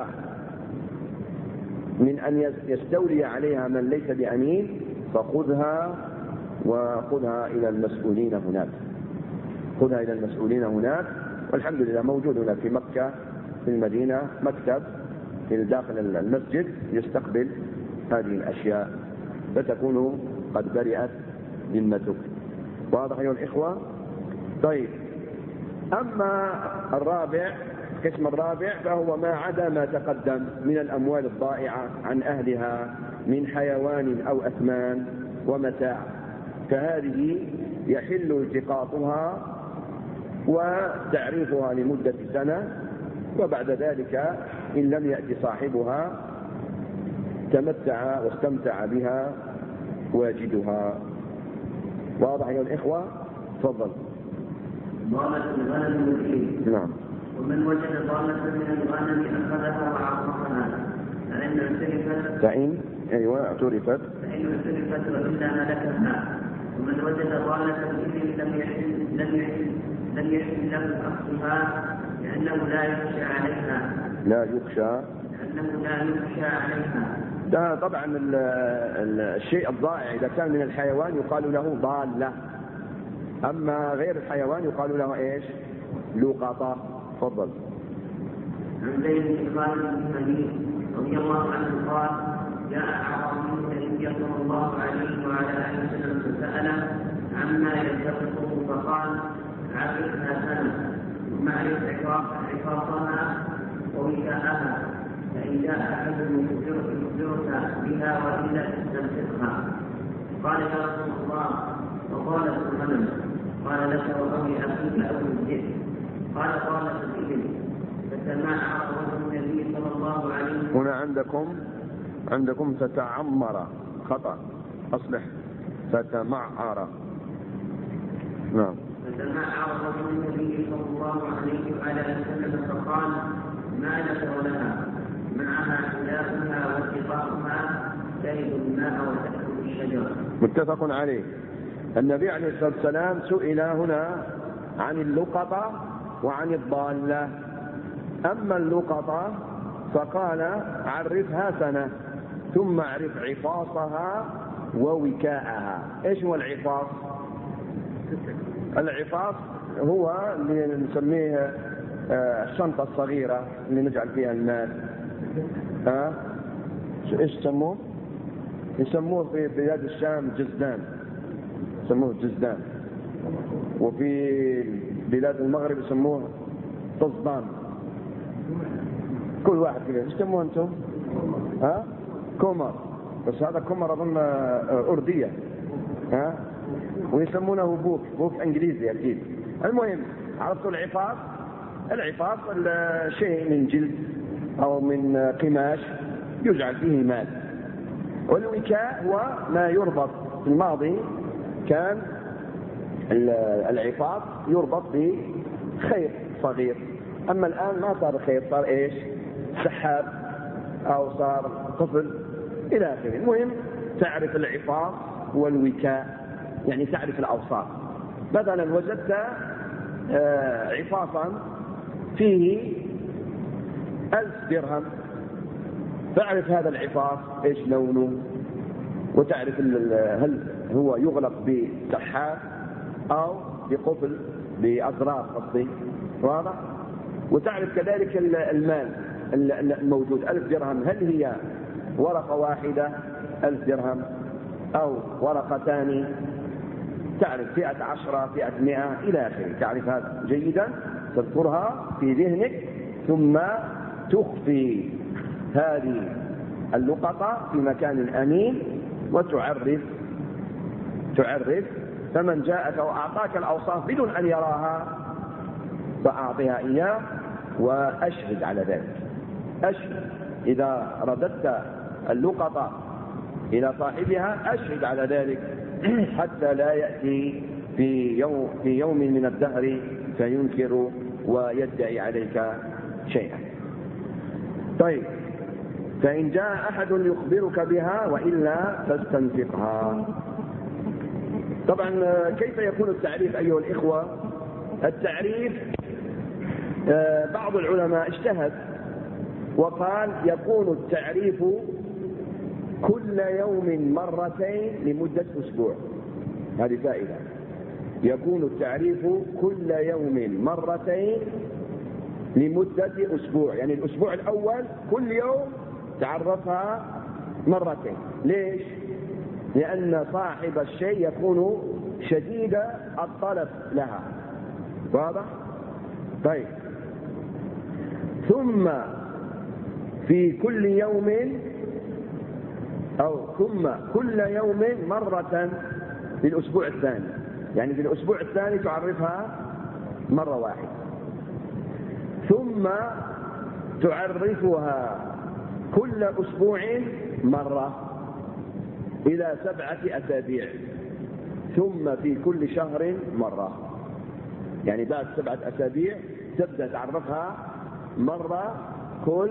من أن يستولي عليها من ليس بأمين فخذها وخذها إلى المسؤولين هناك، خذها إلى المسؤولين هناك. والحمد لله موجود هنا في مكة في المدينة مكتب في داخل المسجد يستقبل هذه الأشياء فتكون قد برئت ذمتك. واضح أيها الإخوة؟ طيب، أما القسم الرابع فهو ما عدا ما تقدم من الأموال الضائعة عن أهلها من حيوان أو أثمان ومتاع، فهذه يحل التقاطها وتعريفها لمدة سنة، وبعد ذلك إن لم يأتي صاحبها تمتع واستمتع بها واجدها. واضح أيها الإخوة؟ تفضل. ضالة الغنم والإبل. نعم. ومن وجد ضالة من الغنم أخذها وعرفها فإن اعترفت وإلا ملكها. ومن وجد ضالة الإبل لم يحل له أخذها لأنه لا يخشى عليها. ده طبعا الشيء الضائع إذا كان من الحيوان يقال له ضالة، أما غير الحيوان يقال له إيش؟ لقطة. تفضل. عن زيد بن خالد بن مهدي رضي الله عنه قال: جاء أعرابي النبي صلى الله عليه وعلى آله وسلم فسأله عما يلتقطه فقال: عرفها سنة ثم عرف عقاصها ووكاءها، فإن جاء أحد يخبرك بها وإلا تستمسكها. قال: يا رسول الله وقالت الغنم؟ قال: لك وقول أخيك أو الذئب. قال: قالت الإبل. فتمعر رجل النبي صلى الله عليه وسلم. هنا عندكم فتعمر، خطأ، أصلح فتمعر. نعم. فتمعر رجل النبي صلى الله عليه وعلى وسلم فقال: ما لك ولها؟ معها حلافها واتقاؤها ترد الماء وتأكل الشجرة. متفق عليه. النبي عليه الصلاة والسلام سئل هنا عن اللقطة وعن الضالة. أما اللقطة فقال: عرفها سنة ثم اعرف عفاصها ووكاءها. ايش هو العفاص؟ العفاص هو اللي نسميه الشنطة الصغيرة اللي نجعل فيها المال. ايش يسموه؟ يسموه في بلاد الشام جزدان، يسموه جزدان، وفي بلاد المغرب يسموه طزدان. كل واحد كذا. ايش يسموه انتم؟ كومر، بس هذا كومر اظن اردية، ويسمونه بوك انجليزي اكيد. المهم، عرفتوا العفاص؟ العفاص شيء من جلد او من قماش يجعل فيه مال. والوكاء هو ما يربط. في الماضي كان العفاص يربط بخيط صغير، اما الان ما صار خيط، صار ايش؟ سحاب او صار قفل الى اخره. المهم تعرف العفاص والوكاء، يعني تعرف الاوصاف. مثلا وجدت عفاصا فيه 1000 درهم، تعرف هذا العفاص ايش لونه، وتعرف هل هو يغلق بسحاب او بقفل بأزرار قصدي، واضح؟ وتعرف كذلك المال الموجود 1000 درهم، هل هي ورقة واحدة 1000 درهم أو ورقتان؟ تعرف فئة 10 فئة 100 إلى آخره، تعرف هذا جيدا، تذكرها في ذهنك، ثم تخفي هذه اللقطة في مكان أمين وتعرف فمن جاءك وأعطاك الأوصاف بدون أن يراها فأعطيها إياه وأشهد على ذلك. أشهد إذا رددت اللقطة إلى صاحبها، أشهد على ذلك حتى لا يأتي في يوم من الدهر فينكر ويدعي عليك شيئا. طيب، فإن جاء أحد يخبرك بها وإلا فاستنفقها. طبعا كيف يكون التعريف أيها الإخوة؟ التعريف بعض العلماء اجتهد وقال يكون التعريف كل يوم مرتين لمدة أسبوع. هذه فائدة. يكون التعريف كل يوم مرتين لمدة أسبوع، يعني الأسبوع الأول كل يوم تعرفها مرتين. ليش؟ لأن صاحب الشيء يكون شديد الطلب لها. واضح؟ طيب، ثم في كل يوم ثم كل يوم مرة في الأسبوع الثاني، يعني في الأسبوع الثاني تعرفها مرة واحدة، ثم تعرفها كل أسبوع مرة إلى 7 أسابيع، ثم في كل شهر مرة، يعني بعد 7 أسابيع تبدأ تعرفها مرة كل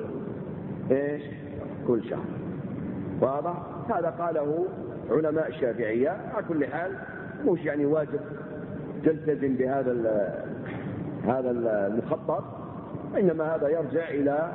شهر. واضح؟ هذا قاله علماء الشافعية. على كل حال مش يعني واجب تلتزم هذا المخطط، إنما هذا يرجع إلى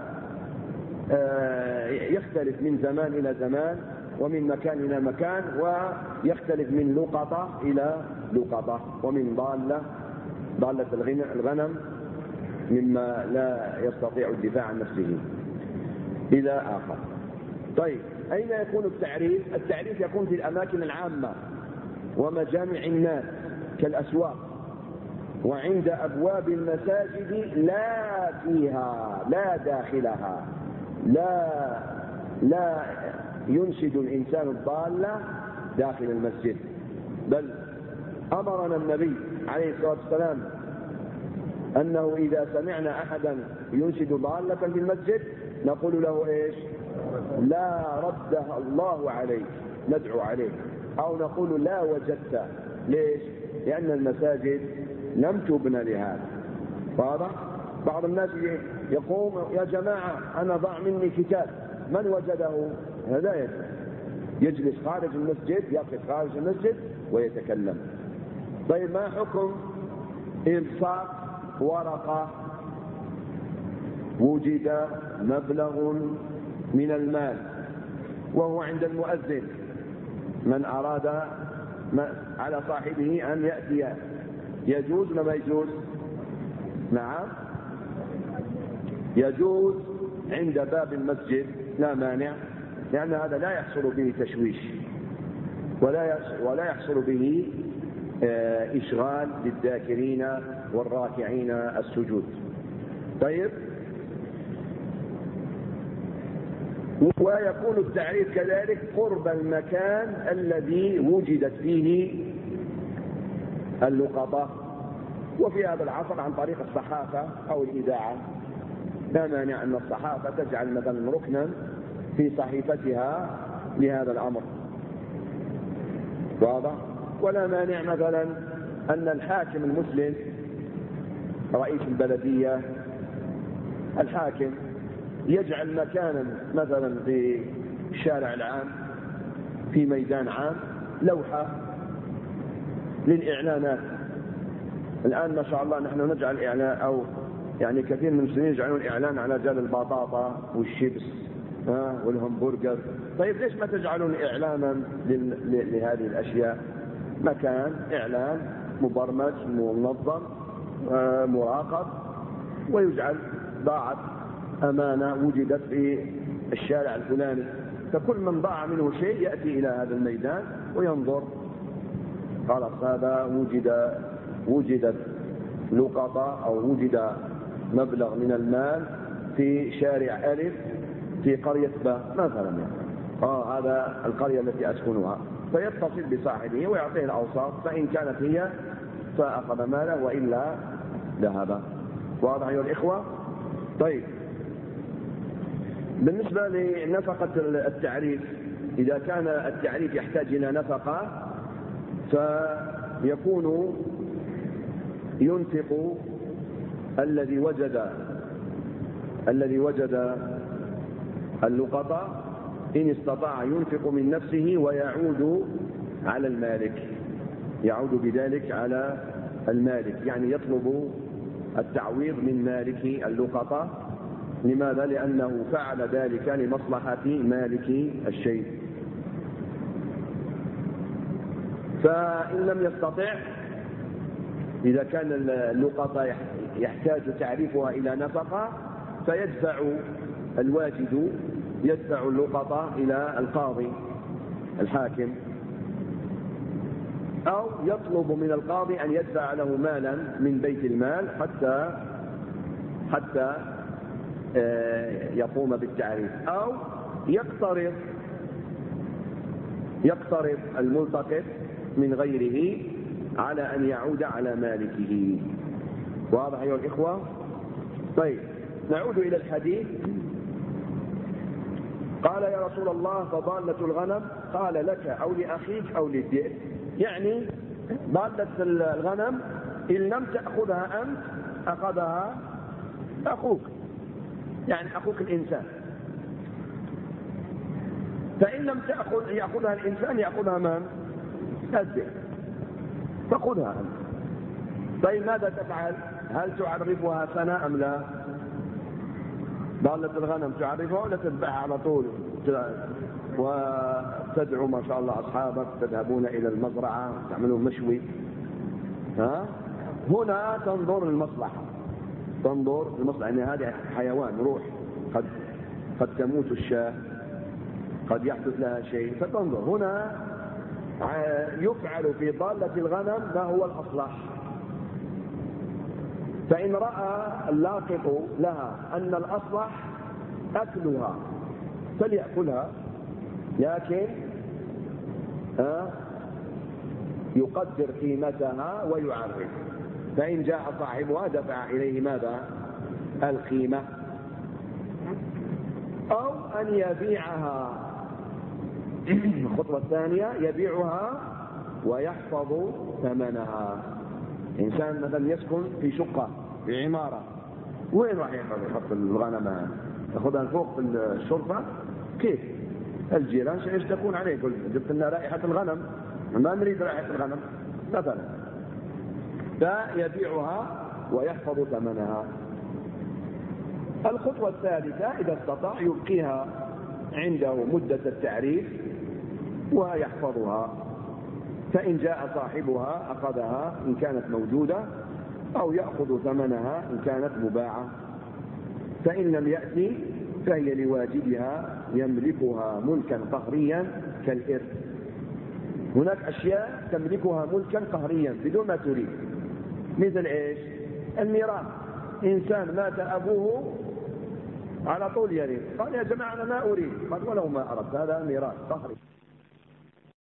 يختلف من زمان إلى زمان ومن مكان إلى مكان، ويختلف من لقطة إلى لقطة، ومن ضالة الغنم مما لا يستطيع الدفاع عن نفسه إلى آخر. طيب، أين يكون التعريف؟ التعريف يكون في الأماكن العامة ومجامع الناس كالأسواق، وعند أبواب المساجد لا فيها لا داخلها. لا ينشد الإنسان الضالة داخل المسجد، بل أمرنا النبي عليه الصلاة والسلام أنه إذا سمعنا أحدا ينشد ضالة في المسجد نقول له إيش؟ لا ردها الله عليك، ندعو عليه، أو نقول لا وجدت. ليش؟ لأن المساجد لم تبنى لهذا. واضح؟ بعض الناس يقوم يا جماعة أنا ضاع مني كتاب، من وجده؟ هذا يجلس خارج المسجد، يقف خارج المسجد ويتكلم. طيب، ما حكم إلصاق ورقة وجد مبلغ من المال وهو عند المؤذن، من أراد على صاحبه أن يأتي، يجوز ولا ما يجوز؟ نعم، يجوز عند باب المسجد لا مانع، لأن هذا لا يحصل به تشويش ولا يحصل به إشغال للذاكرين والراكعين السجود. طيب، ويكون التعريف كذلك قرب المكان الذي وجدت فيه اللقطة، وفي هذا العصر عن طريق الصحافة أو الإذاعة. لا مانع أن الصحافة تجعل مثلا ركنا في صحيفتها لهذا الأمر. واضح؟ ولا مانع مثلا أن الحاكم المسلم رئيس البلدية الحاكم يجعل مكانا مثلا في الشارع العام في ميدان عام لوحة للإعلانات. الآن ما شاء الله نحن نجعل إعلان، أو يعني كثير من المسلمين يجعلون إعلان على جال البطاطا والشيبس والهمبرجر. طيب، ليش ما تجعلون إعلانا لهذه الأشياء؟ مكان إعلان مبرمج منظم مراقب ويجعل ضاعت أمانة وجدت في الشارع الفلاني، فكل من ضاع منه شيء يأتي إلى هذا الميدان وينظر، خلاص هذا وجدت لقطة أو وجد مبلغ من المال في شارع ألف في قرية باء مثلا، هذا القرية التي أسكنها، فيتصل بصاحبه ويعطيه الأوصاف، فإن كانت هي فأخذ ماله وإلا ذهب. واضح أيها الإخوة؟ طيب، بالنسبة لنفقة التعريف، إذا كان التعريف يحتاج إلى نفقة فيكون ينفق الذي وجد اللقطة إن استطاع ينفق من نفسه ويعود على المالك، يعود بذلك على المالك، يعني يطلب التعويض من مالك اللقطة. لماذا؟ لأنه فعل ذلك لمصلحة مالك الشيء. فإن لم يستطع، إذا كان اللقطة يحتاج تعريفها إلى نفقة، فيدفع الواجد اللقطة إلى القاضي الحاكم، أو يطلب من القاضي أن يدفع له مالا من بيت المال حتى يقوم بالتعريف، أو يقترض الملتقط من غيره على أن يعود على مالكه. واضح أيها الإخوة؟ طيب، نعود إلى الحديث. قال: يا رسول الله، فضالة الغنم؟ قال: لك أو لأخيك أو للذئب. يعني ضالة الغنم إن لم تأخذها أنت أخذها أخوك، يعني أخوك الإنسان، فإن لم يأخذها الإنسان يأخذها من؟ الذئب، فخذها أنت. طيب، ماذا تفعل؟ هل تعرفها سنة أم لا؟ ضالة الغنم تعرفها ولا تذبحها على طول وتدعو ما شاء الله أصحابك تذهبون إلى المزرعة تعملون مشوي؟ هنا تنظر المصلحة، يعني هذا حيوان روح، قد تموت الشاة، قد يحدث لها شيء، فتنظر. هنا يفعل في ضالة الغنم ما هو الأصلح. فإن رأى اللاقط لها أن الأصلح أكلها فليأكلها، لكن يقدر قيمتها ويعرف. فإن جاء صاحبها دفع إليه ماذا؟ القيمة، أو أن يبيعها. الخطوة الثانية يبيعها ويحفظ ثمنها. إنسان مثلا يسكن في شقة في عمارة، وين راح يحط الغنم؟ يأخذها فوق في الشرفة؟ كيف؟ الجيران سيشتكون عليه، يقول جبت لنا رائحة الغنم، ما نريد رائحة الغنم مثلا. فيبيعها ويحفظ ثمنها. الخطوة الثالثة إذا استطاع يبقيها عنده مدة التعريف ويحفظها، فإن جاء صاحبها أخذها إن كانت موجودة، أو يأخذ ثمنها إن كانت مباعة. فإن لم يأتي فهي لواجبها يملكها ملكا قهريا كالإرث. هناك أشياء تملكها ملكا قهريا بدون ما تريد، مثل إيش؟ الميراث. إنسان مات أبوه على طول يريد، قال: يا جماعة أنا ما أريد، قال: ولو ما أردت، هذا ميراث قهري.